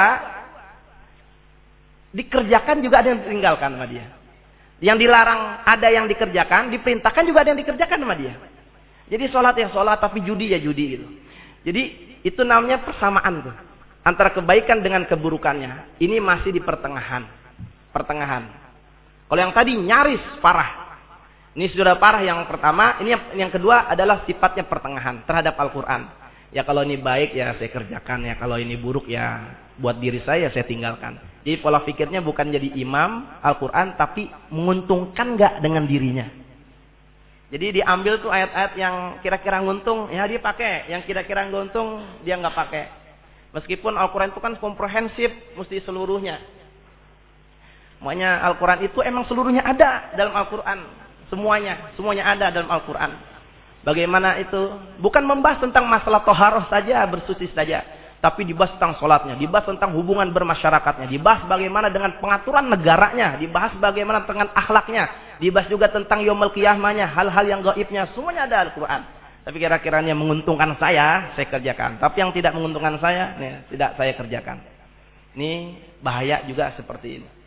dikerjakan juga ada yang ditinggalkan sama dia. Yang dilarang ada yang dikerjakan, diperintahkan juga ada yang dikerjakan sama dia. Jadi sholat ya sholat, tapi judi ya judi gitu. Jadi itu namanya persamaan tuh. Antara kebaikan dengan keburukannya. Ini masih di pertengahan. Pertengahan. Kalau yang tadi nyaris parah. Ini sudah parah yang pertama. Ini yang kedua adalah sifatnya pertengahan terhadap Al-Quran. Ya kalau ini baik ya saya kerjakan, ya kalau ini buruk ya buat diri saya tinggalkan. Jadi pola pikirnya bukan jadi imam Al-Quran, tapi menguntungkan nggak dengan dirinya. Jadi diambil tuh ayat-ayat yang kira-kira nguntung, ya dia pakai. Yang kira-kira nguntung, dia nggak pakai. Meskipun Al-Quran itu kan komprehensif, mesti seluruhnya. Makanya Al-Quran itu emang seluruhnya ada dalam Al-Quran. Semuanya ada dalam Al-Quran. Bagaimana itu? Bukan membahas tentang masalah toharoh saja, bersuci saja. Tapi dibahas tentang sholatnya, dibahas tentang hubungan bermasyarakatnya, dibahas bagaimana dengan pengaturan negaranya, dibahas bagaimana dengan akhlaknya, dibahas juga tentang yaumul qiyamahnya, hal-hal yang gaibnya, semuanya ada Al-Quran. Tapi kira-kira yang menguntungkan saya kerjakan. Tapi yang tidak menguntungkan saya, tidak saya kerjakan. Ini bahaya juga seperti ini.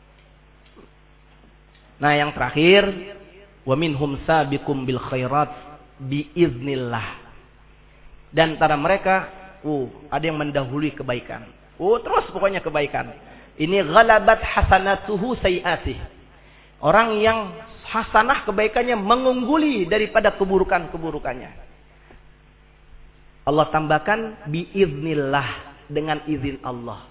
Nah yang terakhir, wa minhum sabiqum bil khairat biiznillah. Dan antara mereka ada yang mendahului kebaikan. Terus pokoknya kebaikan. Ini ghalabat hasanatuhu sayiatih. Orang yang hasanah kebaikannya mengungguli daripada keburukannya. Allah tambahkan biiznillah, dengan izin Allah.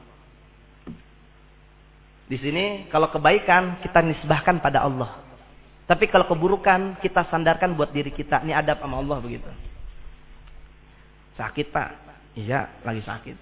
Di sini kalau kebaikan kita nisbahkan pada Allah. Tapi kalau keburukan kita sandarkan buat diri kita. Ini adab sama Allah begitu. Sakit Pak. Iya, lagi sakit.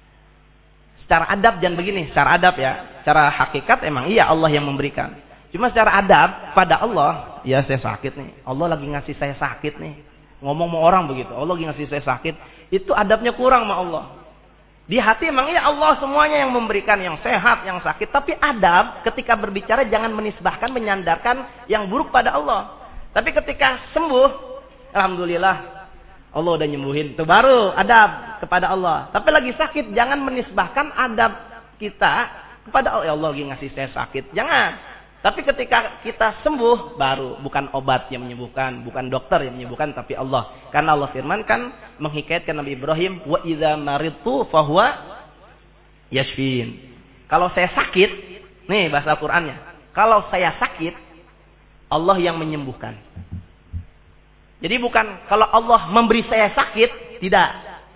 Secara adab jangan begini, secara adab ya. Secara hakikat emang iya Allah yang memberikan. Cuma secara adab pada Allah, ya saya sakit nih. Allah lagi ngasih saya sakit nih. Ngomong sama orang begitu, Allah lagi ngasih saya sakit. Itu adabnya kurang sama Allah. Di hati emang iya Allah semuanya yang memberikan, yang sehat, yang sakit. Tapi adab ketika berbicara jangan menisbahkan, menyandarkan yang buruk pada Allah. Tapi ketika sembuh, alhamdulillah. Allah udah nyembuhin. Itu baru adab kepada Allah. Tapi lagi sakit, jangan menisbahkan adab kita kepada Allah. Ya Allah lagi ngasih saya sakit. Jangan. Tapi ketika kita sembuh, baru. Bukan obat yang menyembuhkan. Bukan dokter yang menyembuhkan. Tapi Allah. Karena Allah firmankan, menghikayatkan Nabi Ibrahim. Wa idza maridtu fahuwa yashfin. Kalau saya sakit. Nih bahasa Al-Qurannya. Kalau saya sakit, Allah yang menyembuhkan. Jadi bukan kalau Allah memberi saya sakit, tidak.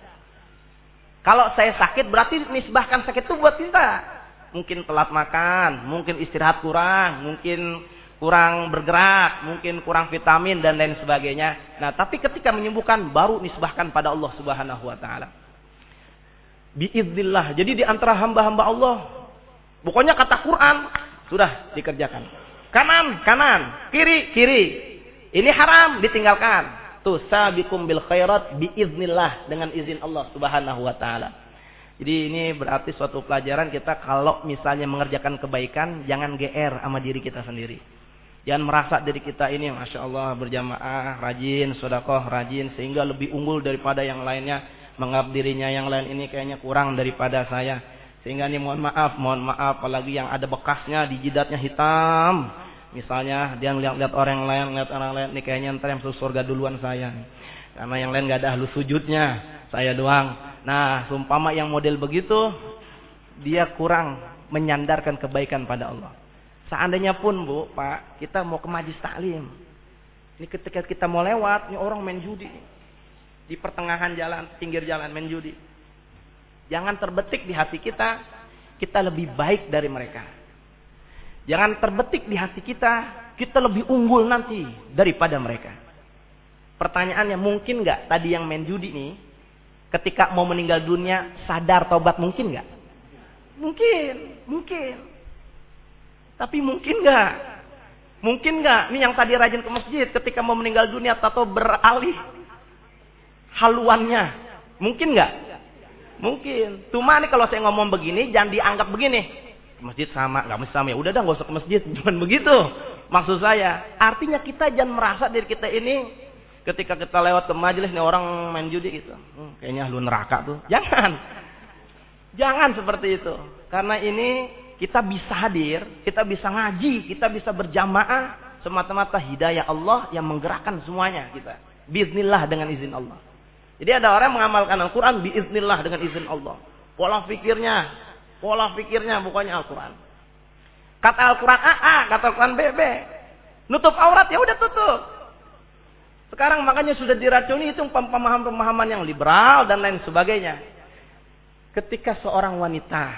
Kalau saya sakit berarti nisbahkan sakit itu buat kita. Mungkin telat makan, mungkin istirahat kurang, mungkin kurang bergerak, mungkin kurang vitamin dan lain sebagainya. Nah, tapi ketika menyembuhkan baru nisbahkan pada Allah Subhanahu wa taala. Biiznillah. Jadi di antara hamba-hamba Allah, pokoknya kata Quran sudah dikerjakan. Kanan, kiri. Ini haram, ditinggalkan. Tuh, sabiqum bil khairat biiznillah, dengan izin Allah Subhanahu wa taala. Jadi ini berarti suatu pelajaran kita kalau misalnya mengerjakan kebaikan, jangan GR sama diri kita sendiri. Jangan merasa diri kita ini Masya Allah berjamaah, rajin, sedekah, rajin, sehingga lebih unggul daripada yang lainnya. Menganggap dirinya yang lain ini kayaknya kurang daripada saya. Sehingga ini mohon maaf, apalagi yang ada bekasnya di jidatnya hitam. Misalnya dia ngeliat orang lain, ini kayaknya ntar yang masuk surga duluan saya. Karena yang lain gak ada ahlu sujudnya, saya doang. Nah, sumpama yang model begitu, dia kurang menyandarkan kebaikan pada Allah. Seandainya pun Bu, Pak, kita mau ke majlis taklim. Ini ketika kita mau lewat, ini orang main judi. Di pertengahan jalan, pinggir jalan main judi. Jangan terbetik di hati kita lebih baik dari mereka. Jangan terbetik di hati kita lebih unggul nanti daripada mereka. Pertanyaannya, mungkin nggak tadi yang main judi nih, ketika mau meninggal dunia sadar tobat, mungkin nggak? Mungkin. Tapi mungkin nggak? Ini yang tadi rajin ke masjid, ketika mau meninggal dunia tato beralih haluannya, mungkin nggak? Mungkin. Cuma nih kalau saya ngomong begini, jangan dianggap begini. Masjid sama, nggak mesti sama, ya udah dah nggak usah ke masjid, cuman begitu maksud saya. Artinya kita jangan merasa diri kita ini ketika kita lewat ke majelis nih orang main judi gitu, kayaknya lu neraka tuh. Jangan seperti itu, karena ini kita bisa hadir, kita bisa ngaji, kita bisa berjamaah semata-mata hidayah Allah yang menggerakkan semuanya kita. Biiznillah, dengan izin Allah. Jadi ada orang mengamalkan Al-Quran biiznillah, dengan izin Allah. Pola pikirnya pokoknya Al-Quran. Kata Al-Quran A, kata Al-Quran B. Nutup aurat, ya udah tutup. Sekarang makanya sudah diracuni itu pemahaman-pemahaman yang liberal dan lain sebagainya. Ketika seorang wanita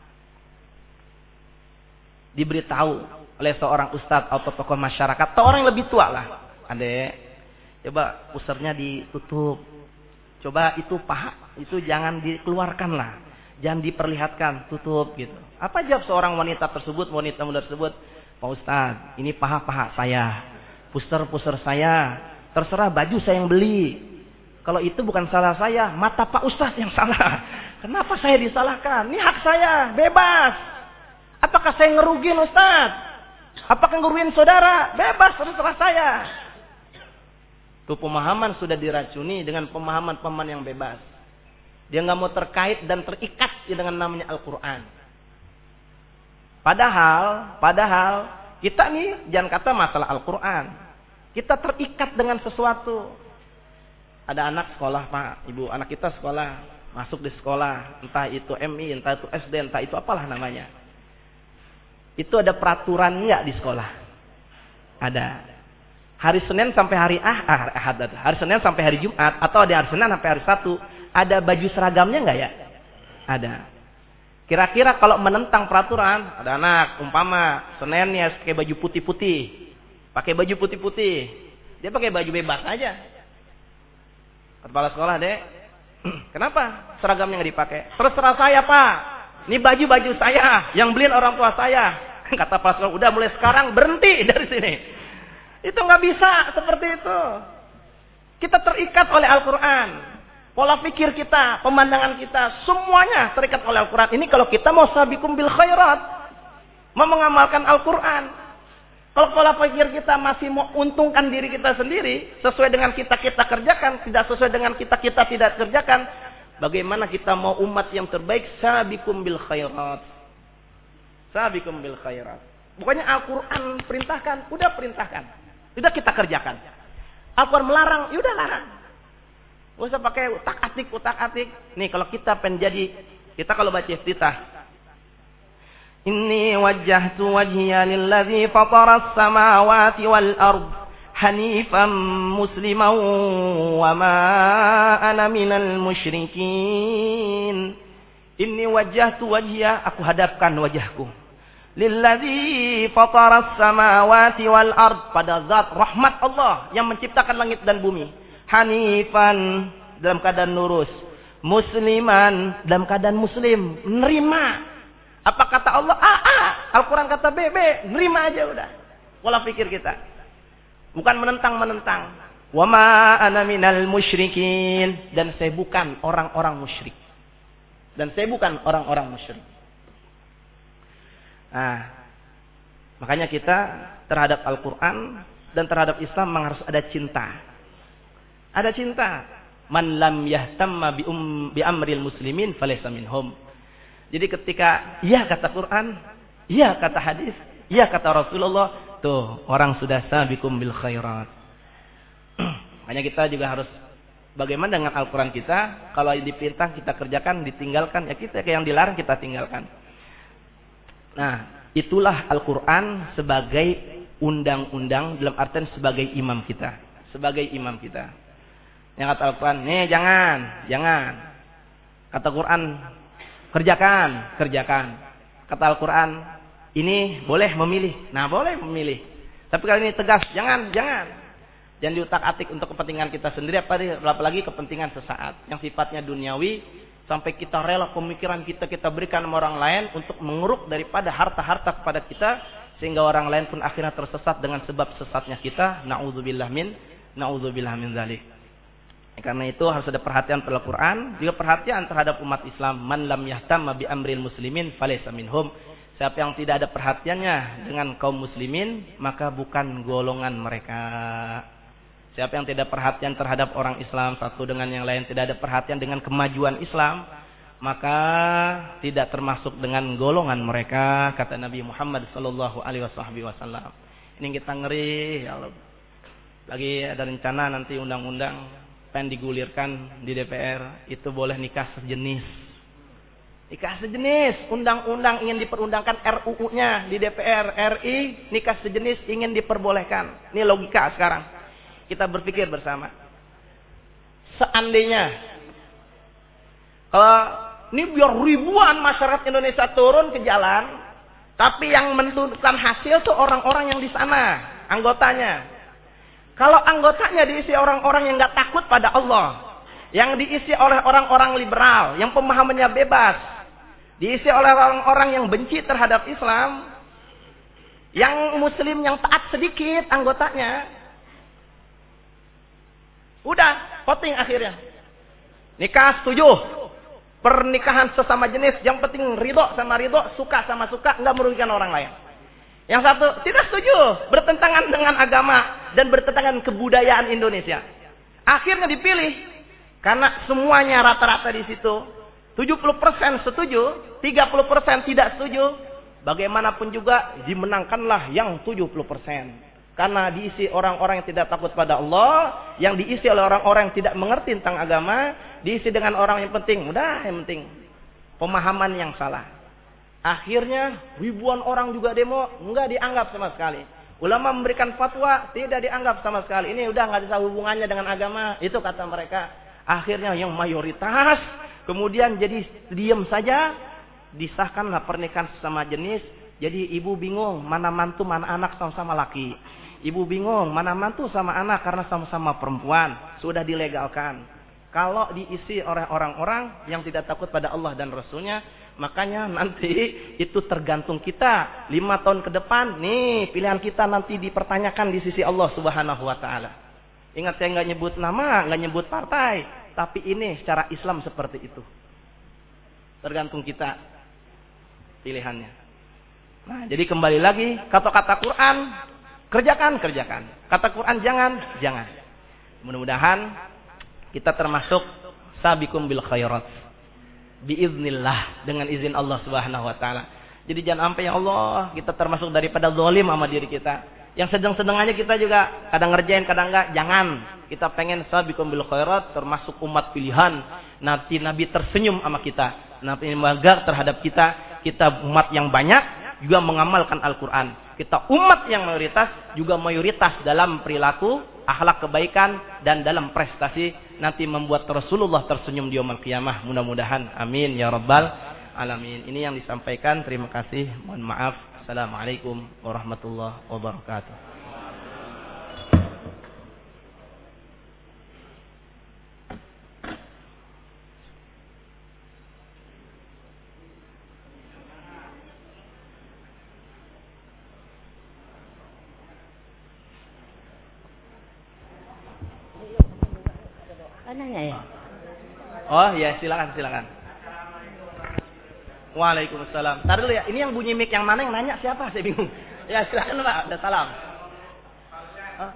diberitahu oleh seorang ustadz atau tokoh masyarakat atau orang yang lebih tua lah, adek, coba pusernya ditutup, coba itu paha itu jangan dikeluarkan lah, jangan diperlihatkan, tutup gitu. Apa jawab seorang wanita muda tersebut? Pak Ustadz, ini paha saya, puser saya, terserah baju saya yang beli. Kalau itu bukan salah saya, mata Pak Ustadz yang salah. Kenapa saya disalahkan? Ini hak saya, bebas. Apakah saya ngerugiin Ustadz? Apakah ngerugiin saudara? Bebas, terserah saya. Itu pemahaman sudah diracuni dengan pemahaman-pemahaman yang bebas. Dia nggak mau terkait dan terikat dengan namanya Al-Quran. Padahal kita nih jangan kata masalah Al-Quran. Kita terikat dengan sesuatu. Ada anak sekolah, Pak, Ibu, anak kita sekolah, masuk di sekolah, entah itu MI, entah itu SD, entah itu apalah namanya. Itu ada peraturan nggak di sekolah? Ada. Hari Senin sampai hari Ahad, hari Senin sampai hari Jumat, atau ada hari Senin sampai hari Sabtu, ada baju seragamnya nggak ya? Ada. Kira-kira kalau menentang peraturan, ada anak umpama Seninnya pakai baju putih-putih, dia pakai baju bebas aja. Kepala sekolah, Dek, kenapa seragamnya nggak dipakai? Terserah saya, Pak. Ini baju saya, yang beliin orang tua saya. Kata kepala sekolah, udah mulai sekarang berhenti dari sini. Itu nggak bisa seperti itu. Kita terikat oleh Al-Quran. Pola pikir kita, pemandangan kita, semuanya terikat oleh Al-Quran. Ini kalau kita mau sabiqum bil khairat, mau mengamalkan Al-Quran. Kalau pola pikir kita masih mau untungkan diri kita sendiri, sesuai dengan kita kerjakan, tidak sesuai dengan kita tidak kerjakan, bagaimana kita mau umat yang terbaik? Sabiqum bil khairat. Sabiqum bil khairat. Bukannya Al-Quran perintahkan, udah perintahkan, udah kita kerjakan. Al-Quran melarang, ya udah larang. Gak usah pakai utak atik. Nih kalau kita pengen jadi, kita kalau baca iftitah, Inni wajjahtu wajhiya lilladzi fataras samawati wal ard hanifan musliman wa ma ana minal musyrikin. Inni wajjahtu wajhiya, aku hadapkan wajahku, lilladzi fataras samawati wal ard, pada zat rahmat Allah yang menciptakan langit dan bumi. Hanifan, dalam keadaan lurus. Musliman, dalam keadaan muslim, menerima. Apa kata Allah? Al-Quran kata B, nerima aja udah. Pola pikir kita. Bukan menentang. Wa ma ana minal musyrikin, dan saya bukan orang-orang musyrik. Makanya kita terhadap Al-Quran dan terhadap Islam memang harus ada cinta. Ada cinta. Man lam yahtamma bi amril muslimin falaysa minhum. Jadi ketika iya kata Quran, iya kata hadis, iya kata Rasulullah, tuh orang sudah sabiqum bil khairat. Makanya kita juga harus bagaimana dengan Al-Quran kita, kalau diperintah kita kerjakan, ditinggalkan, ya kita yang dilarang kita tinggalkan. Nah, itulah Al-Quran sebagai undang-undang, dalam artian sebagai imam kita. Yang kata Al-Quran, nih jangan. Kata Quran, kerjakan. Kata Al-Quran, ini boleh memilih. Nah, boleh memilih. Tapi kalau ini tegas, jangan. Jangan diutak-atik untuk kepentingan kita sendiri, apalagi kepentingan sesaat yang sifatnya duniawi, sampai kita rela pemikiran kita berikan sama orang lain untuk mengeruk daripada harta-harta kepada kita, sehingga orang lain pun akhirnya tersesat dengan sebab sesatnya kita. Na'udzubillah min dzalik. Karena itu harus ada perhatian terhadap Quran, juga perhatian terhadap umat Islam. Man lam yahtamma bi amril muslimin falaysa minhum. Siapa yang tidak ada perhatiannya dengan kaum muslimin, maka bukan golongan mereka. Siapa yang tidak perhatian terhadap orang Islam satu dengan yang lain, tidak ada perhatian dengan kemajuan Islam, maka tidak termasuk dengan golongan mereka, kata Nabi Muhammad sallallahu alaihi wasallam. Ini kita ngeri, ya Allah. Lagi ada rencana nanti undang-undang pengen digulirkan di DPR, itu boleh nikah sejenis. Undang-undang ingin diperundangkan, RUU-nya di DPR RI, nikah sejenis ingin diperbolehkan. Ini logika sekarang. Kita berpikir bersama. Seandainya kalau ini biar ribuan masyarakat Indonesia turun ke jalan, tapi yang menentukan hasil tuh orang-orang yang di sana, anggotanya. Kalau anggotanya diisi orang-orang yang nggak takut pada Allah, yang diisi oleh orang-orang liberal, yang pemahamannya bebas, diisi oleh orang-orang yang benci terhadap Islam, yang muslim yang taat sedikit anggotanya, udah voting akhirnya. Nikah setuju, pernikahan sesama jenis, yang penting ridho sama ridho, suka sama suka, nggak merugikan orang lain. Yang satu tidak setuju, bertentangan dengan agama dan bertentangan kebudayaan Indonesia. Akhirnya dipilih karena semuanya rata-rata di situ 70% setuju, 30% tidak setuju. Bagaimanapun juga dimenangkanlah yang 70%. Karena diisi orang-orang yang tidak takut pada Allah, yang diisi oleh orang-orang yang tidak mengerti tentang agama, diisi dengan orang yang penting, udah yang penting pemahaman yang salah. Akhirnya ribuan orang juga demo, enggak dianggap sama sekali. Ulama memberikan fatwa, tidak dianggap sama sekali. Ini udah nggak ada hubungannya dengan agama, itu kata mereka. Akhirnya yang mayoritas kemudian jadi diam saja, disahkanlah pernikahan sesama jenis. Jadi ibu bingung mana mantu mana anak sama-sama laki. Ibu bingung mana mantu sama anak karena sama-sama perempuan, sudah dilegalkan. Kalau diisi oleh orang-orang yang tidak takut pada Allah dan Rasulnya, makanya nanti itu tergantung kita 5 tahun ke depan. Nih pilihan kita nanti dipertanyakan di sisi Allah Subhanahu Wa Taala. Ingat, saya nggak nyebut nama, nggak nyebut partai, tapi ini secara Islam seperti itu. Tergantung kita pilihannya. Nah, jadi kembali lagi kata-kata Quran, kerjakan. Kata Quran jangan. Mudah-mudahan kita termasuk sabiqum bil khairat biiznillah, dengan izin Allah Subhanahu Wa Taala. Jadi jangan sampai ya Allah kita termasuk daripada zalim sama diri kita. Yang sedang-sedang aja kita juga kadang ngerjain kadang enggak. Jangan. Kita pengen sabiqum bil khairat, termasuk umat pilihan. Nanti Nabi tersenyum sama kita. Nabi bangga terhadap kita. Kita umat yang banyak juga mengamalkan Al-Quran. Kita umat yang mayoritas juga mayoritas dalam perilaku, akhlak kebaikan, dan dalam prestasi. Nanti membuat Rasulullah tersenyum di yaumul qiyamah. Mudah-mudahan. Amin ya rabbal alamin. Ini yang disampaikan. Terima kasih. Mohon maaf. Assalamualaikum warahmatullahi wabarakatuh. Nanya ya? Oh ya, silakan. Waalaikumsalam. Ntar dulu ya, ini yang bunyi mic yang mana yang nanya siapa? Saya bingung. Ya silakan Pak, ada salam. Oh.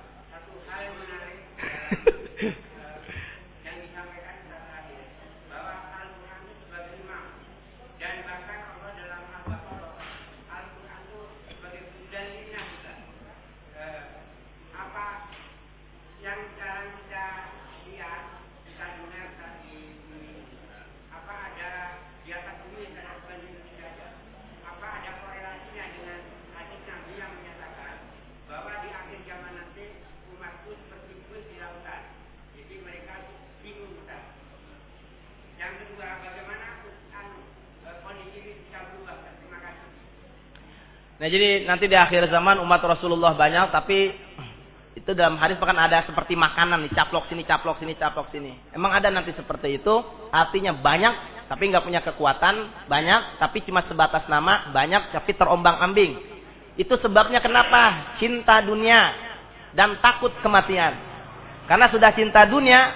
Nah jadi nanti di akhir zaman umat Rasulullah banyak, tapi itu dalam hadis bahkan ada seperti makanan nih, caplok sini. Emang ada nanti seperti itu, artinya banyak tapi nggak punya kekuatan, banyak tapi cuma sebatas nama, banyak tapi terombang-ambing. Itu sebabnya kenapa? Cinta dunia dan takut kematian. Karena sudah cinta dunia,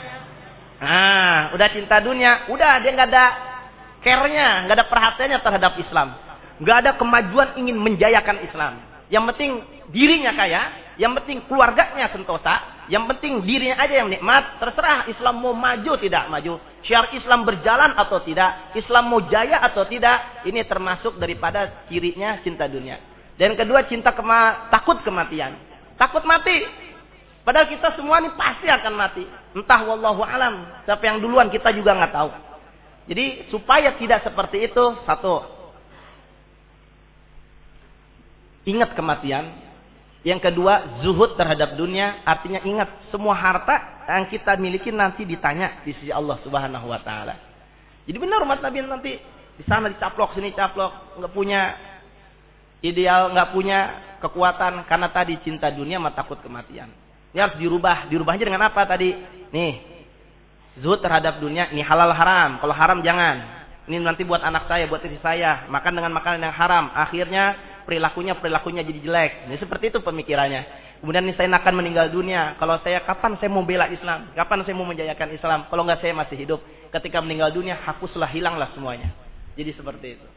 udah dia nggak ada care-nya, nggak ada perhatiannya terhadap Islam. Nggak ada kemajuan ingin menjayakan Islam. Yang penting dirinya kaya, yang penting keluarganya sentosa, yang penting dirinya aja yang nikmat. Terserah Islam mau maju tidak maju, syiar Islam berjalan atau tidak, Islam mau jaya atau tidak. Ini termasuk daripada cirinya cinta dunia. Dan kedua takut kematian, takut mati. Padahal kita semua ini pasti akan mati. Entah wallahu alam, siapa yang duluan kita juga nggak tahu. Jadi supaya tidak seperti itu, satu, ingat kematian. Yang kedua, zuhud terhadap dunia, artinya ingat semua harta yang kita miliki nanti ditanya di sisi Allah Subhanahu wa taala. Jadi benar umat Nabi nanti di sana dicaplok, sini caplok, enggak punya ideal, enggak punya kekuatan karena tadi cinta dunia sama takut kematian. Ini harus dirubah. Dirubahnya dengan apa tadi? Nih, zuhud terhadap dunia, ini halal haram. Kalau haram jangan. Ini nanti buat anak saya, buat istri saya, makan dengan makanan yang haram. Akhirnya perilakunya jadi jelek. Ini seperti itu pemikirannya. Kemudian ini saya akan meninggal dunia. Kalau kapan saya mau bela Islam? Kapan saya mau menjayakan Islam? Kalau enggak saya masih hidup. Ketika meninggal dunia, hapuslah, hilanglah semuanya. Jadi seperti itu.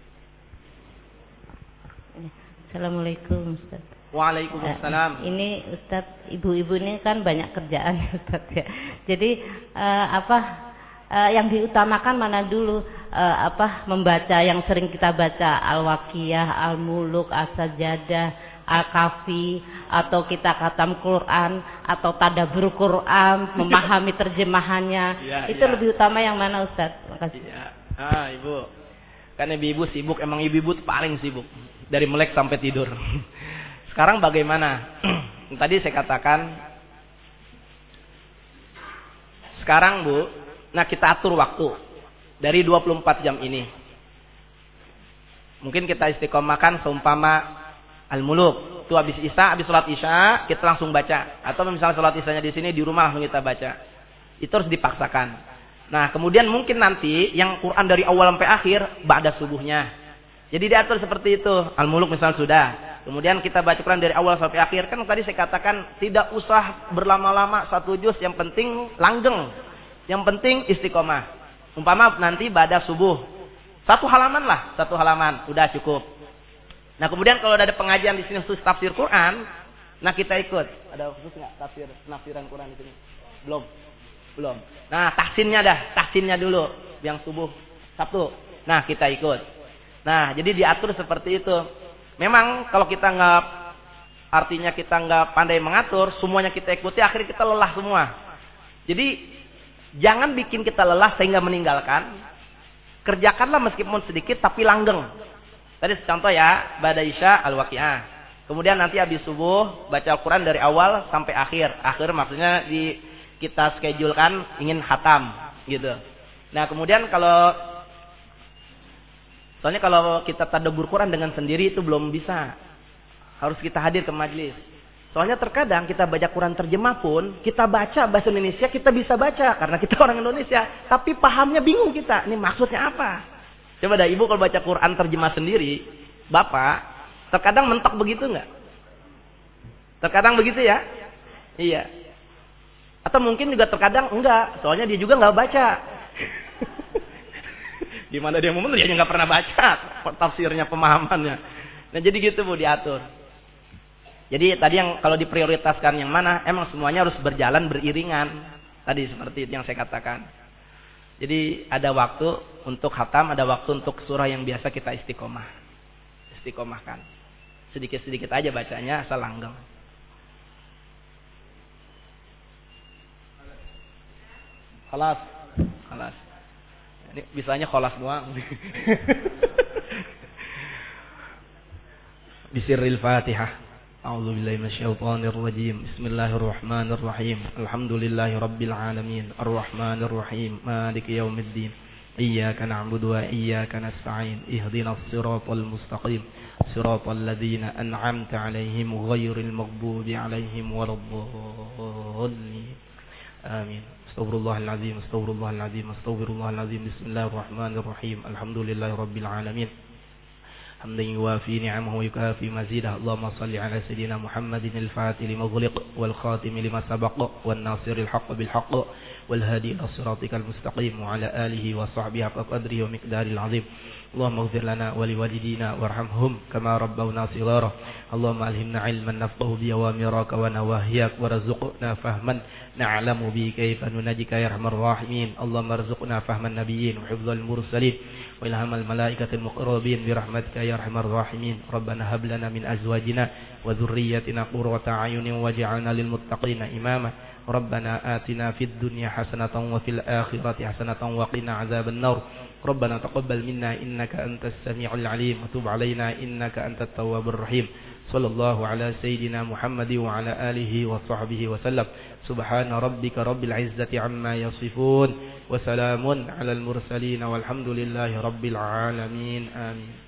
Assalamualaikum Ustaz. Waalaikumsalam. Ini Ustaz, ibu-ibu ini kan banyak kerjaan Ustaz ya. Jadi yang diutamakan mana dulu? Membaca yang sering kita baca, Al-Waqiah, Al-Muluk, As-Sajadah, Al-Kafi, atau kita khatam Quran, atau tadabbur Quran, memahami terjemahannya. Itu lebih utama yang mana Ustaz? Makasih. Ibu. Kan ibu-ibu sibuk, emang ibu-ibu paling sibuk. Dari melek sampai tidur. Sekarang bagaimana? Tadi saya katakan, sekarang Bu, kita atur waktu. Dari 24 jam ini. Mungkin kita istiqomahkan seumpama Al-Muluk. Itu habis sholat Isya, kita langsung baca. Atau misalnya sholat Isyanya di sini, di rumah langsung kita baca. Itu harus dipaksakan. Nah, kemudian mungkin nanti yang Quran dari awal sampai akhir, ba'da subuhnya. Jadi diatur seperti itu. Al-Muluk misalnya sudah. Kemudian kita baca Quran dari awal sampai akhir. Kan tadi saya katakan, tidak usah berlama-lama 1 juz. Yang penting langgeng. Yang penting istiqomah. Umpama nanti ba'da subuh. 1 halaman lah. 1 halaman. Udah cukup. Nah kemudian kalau ada pengajian di sini khusus tafsir Quran. Nah kita ikut. Ada khusus nggak penafsiran Quran di sini? Belum. Nah tahsinnya dulu. Yang subuh Sabtu. Nah kita ikut. Nah jadi diatur seperti itu. Memang kalau kita artinya kita nggak pandai mengatur. Semuanya kita ikuti. Akhirnya kita lelah semua. Jadi jangan bikin kita lelah sehingga meninggalkan. Kerjakanlah meskipun sedikit tapi langgeng. Tadi contoh ya, ba'da Isya Al-Waqiah. Kemudian nanti habis subuh baca Al-Quran dari awal sampai akhir. Akhir maksudnya kita schedulekan ingin khatam gitu. Nah, kemudian soalnya kalau kita tadabbur Quran dengan sendiri itu belum bisa. Harus kita hadir ke majelis. Soalnya terkadang kita baca Quran terjemah pun, kita baca bahasa Indonesia, kita bisa baca. Karena kita orang Indonesia. Tapi pahamnya bingung kita. Ini maksudnya apa? Coba dah ibu kalau baca Quran terjemah sendiri, bapak, terkadang mentok begitu nggak? Terkadang begitu ya? Iya. Atau mungkin juga terkadang enggak. Soalnya dia juga nggak baca. Gimana dia mau dia nggak pernah baca tafsirnya, pemahamannya. Nah jadi gitu Bu diatur. Jadi tadi yang kalau diprioritaskan yang mana, emang semuanya harus berjalan beriringan. Tadi seperti itu yang saya katakan. Jadi ada waktu untuk khatam, ada waktu untuk surah yang biasa kita istiqomahkan. Sedikit-sedikit aja bacanya asal langgeng. Khalas. Ini bisanya khalas doang. Bisirril Fatihah. أعوذ بالله من الشيطان الرجيم بسم الله الرحمن الرحيم الحمد لله رب العالمين الرحمن الرحيم مالك يوم الدين إياك نعبد وإياك نستعين اهدنا الصراط المستقيم صراط الذين أنعمت عليهم غير المغضوب عليهم ولا الضالين آمين استغفر الله العظيم استغفر الله العظيم استغفر الله العظيم بسم الله الرحمن الرحيم الحمد لله رب العالمين حمدا يوافي نعمه ويكافي مزيده اللهم صل على سيدنا محمد الفاتح لما أغلق والخاتم لما سبق والناصر الحق بالحق والهادي إلى صراطك المستقيم وعلى آله وصحبه حق قدره ومقداره العظيم اللهم اغفر لنا ولوالدينا وارحمهم كما ربونا صغارا اللهم ألهمنا علما نفقه بأوامرك ونواهيك وارزقنا فهما نعلم به كيف نناجيك يا أرحم الراحمين اللهم ارزقنا فهم النبيين وحفظ المرسلين وإلهام الملائكة المقربين برحمتك يا يا أرحم الراحمين. ربنا هب لنا من أزواجنا وذريتنا قرة أعين واجعلنا للمتقين إماما. ربنا آتنا في الدنيا حسنة وفي الآخرة حسنة وقنا عذاب النار. ربنا تقبل منا إنك أنت السميع العليم وتب علينا إنك أنت التواب الرحيم. صلى الله على سيدنا محمد وعلى آله وصحبه وسلم. سبحان ربك رب العزة عما يصفون وسلام على المرسلين والحمد لله رب العالمين. آمين.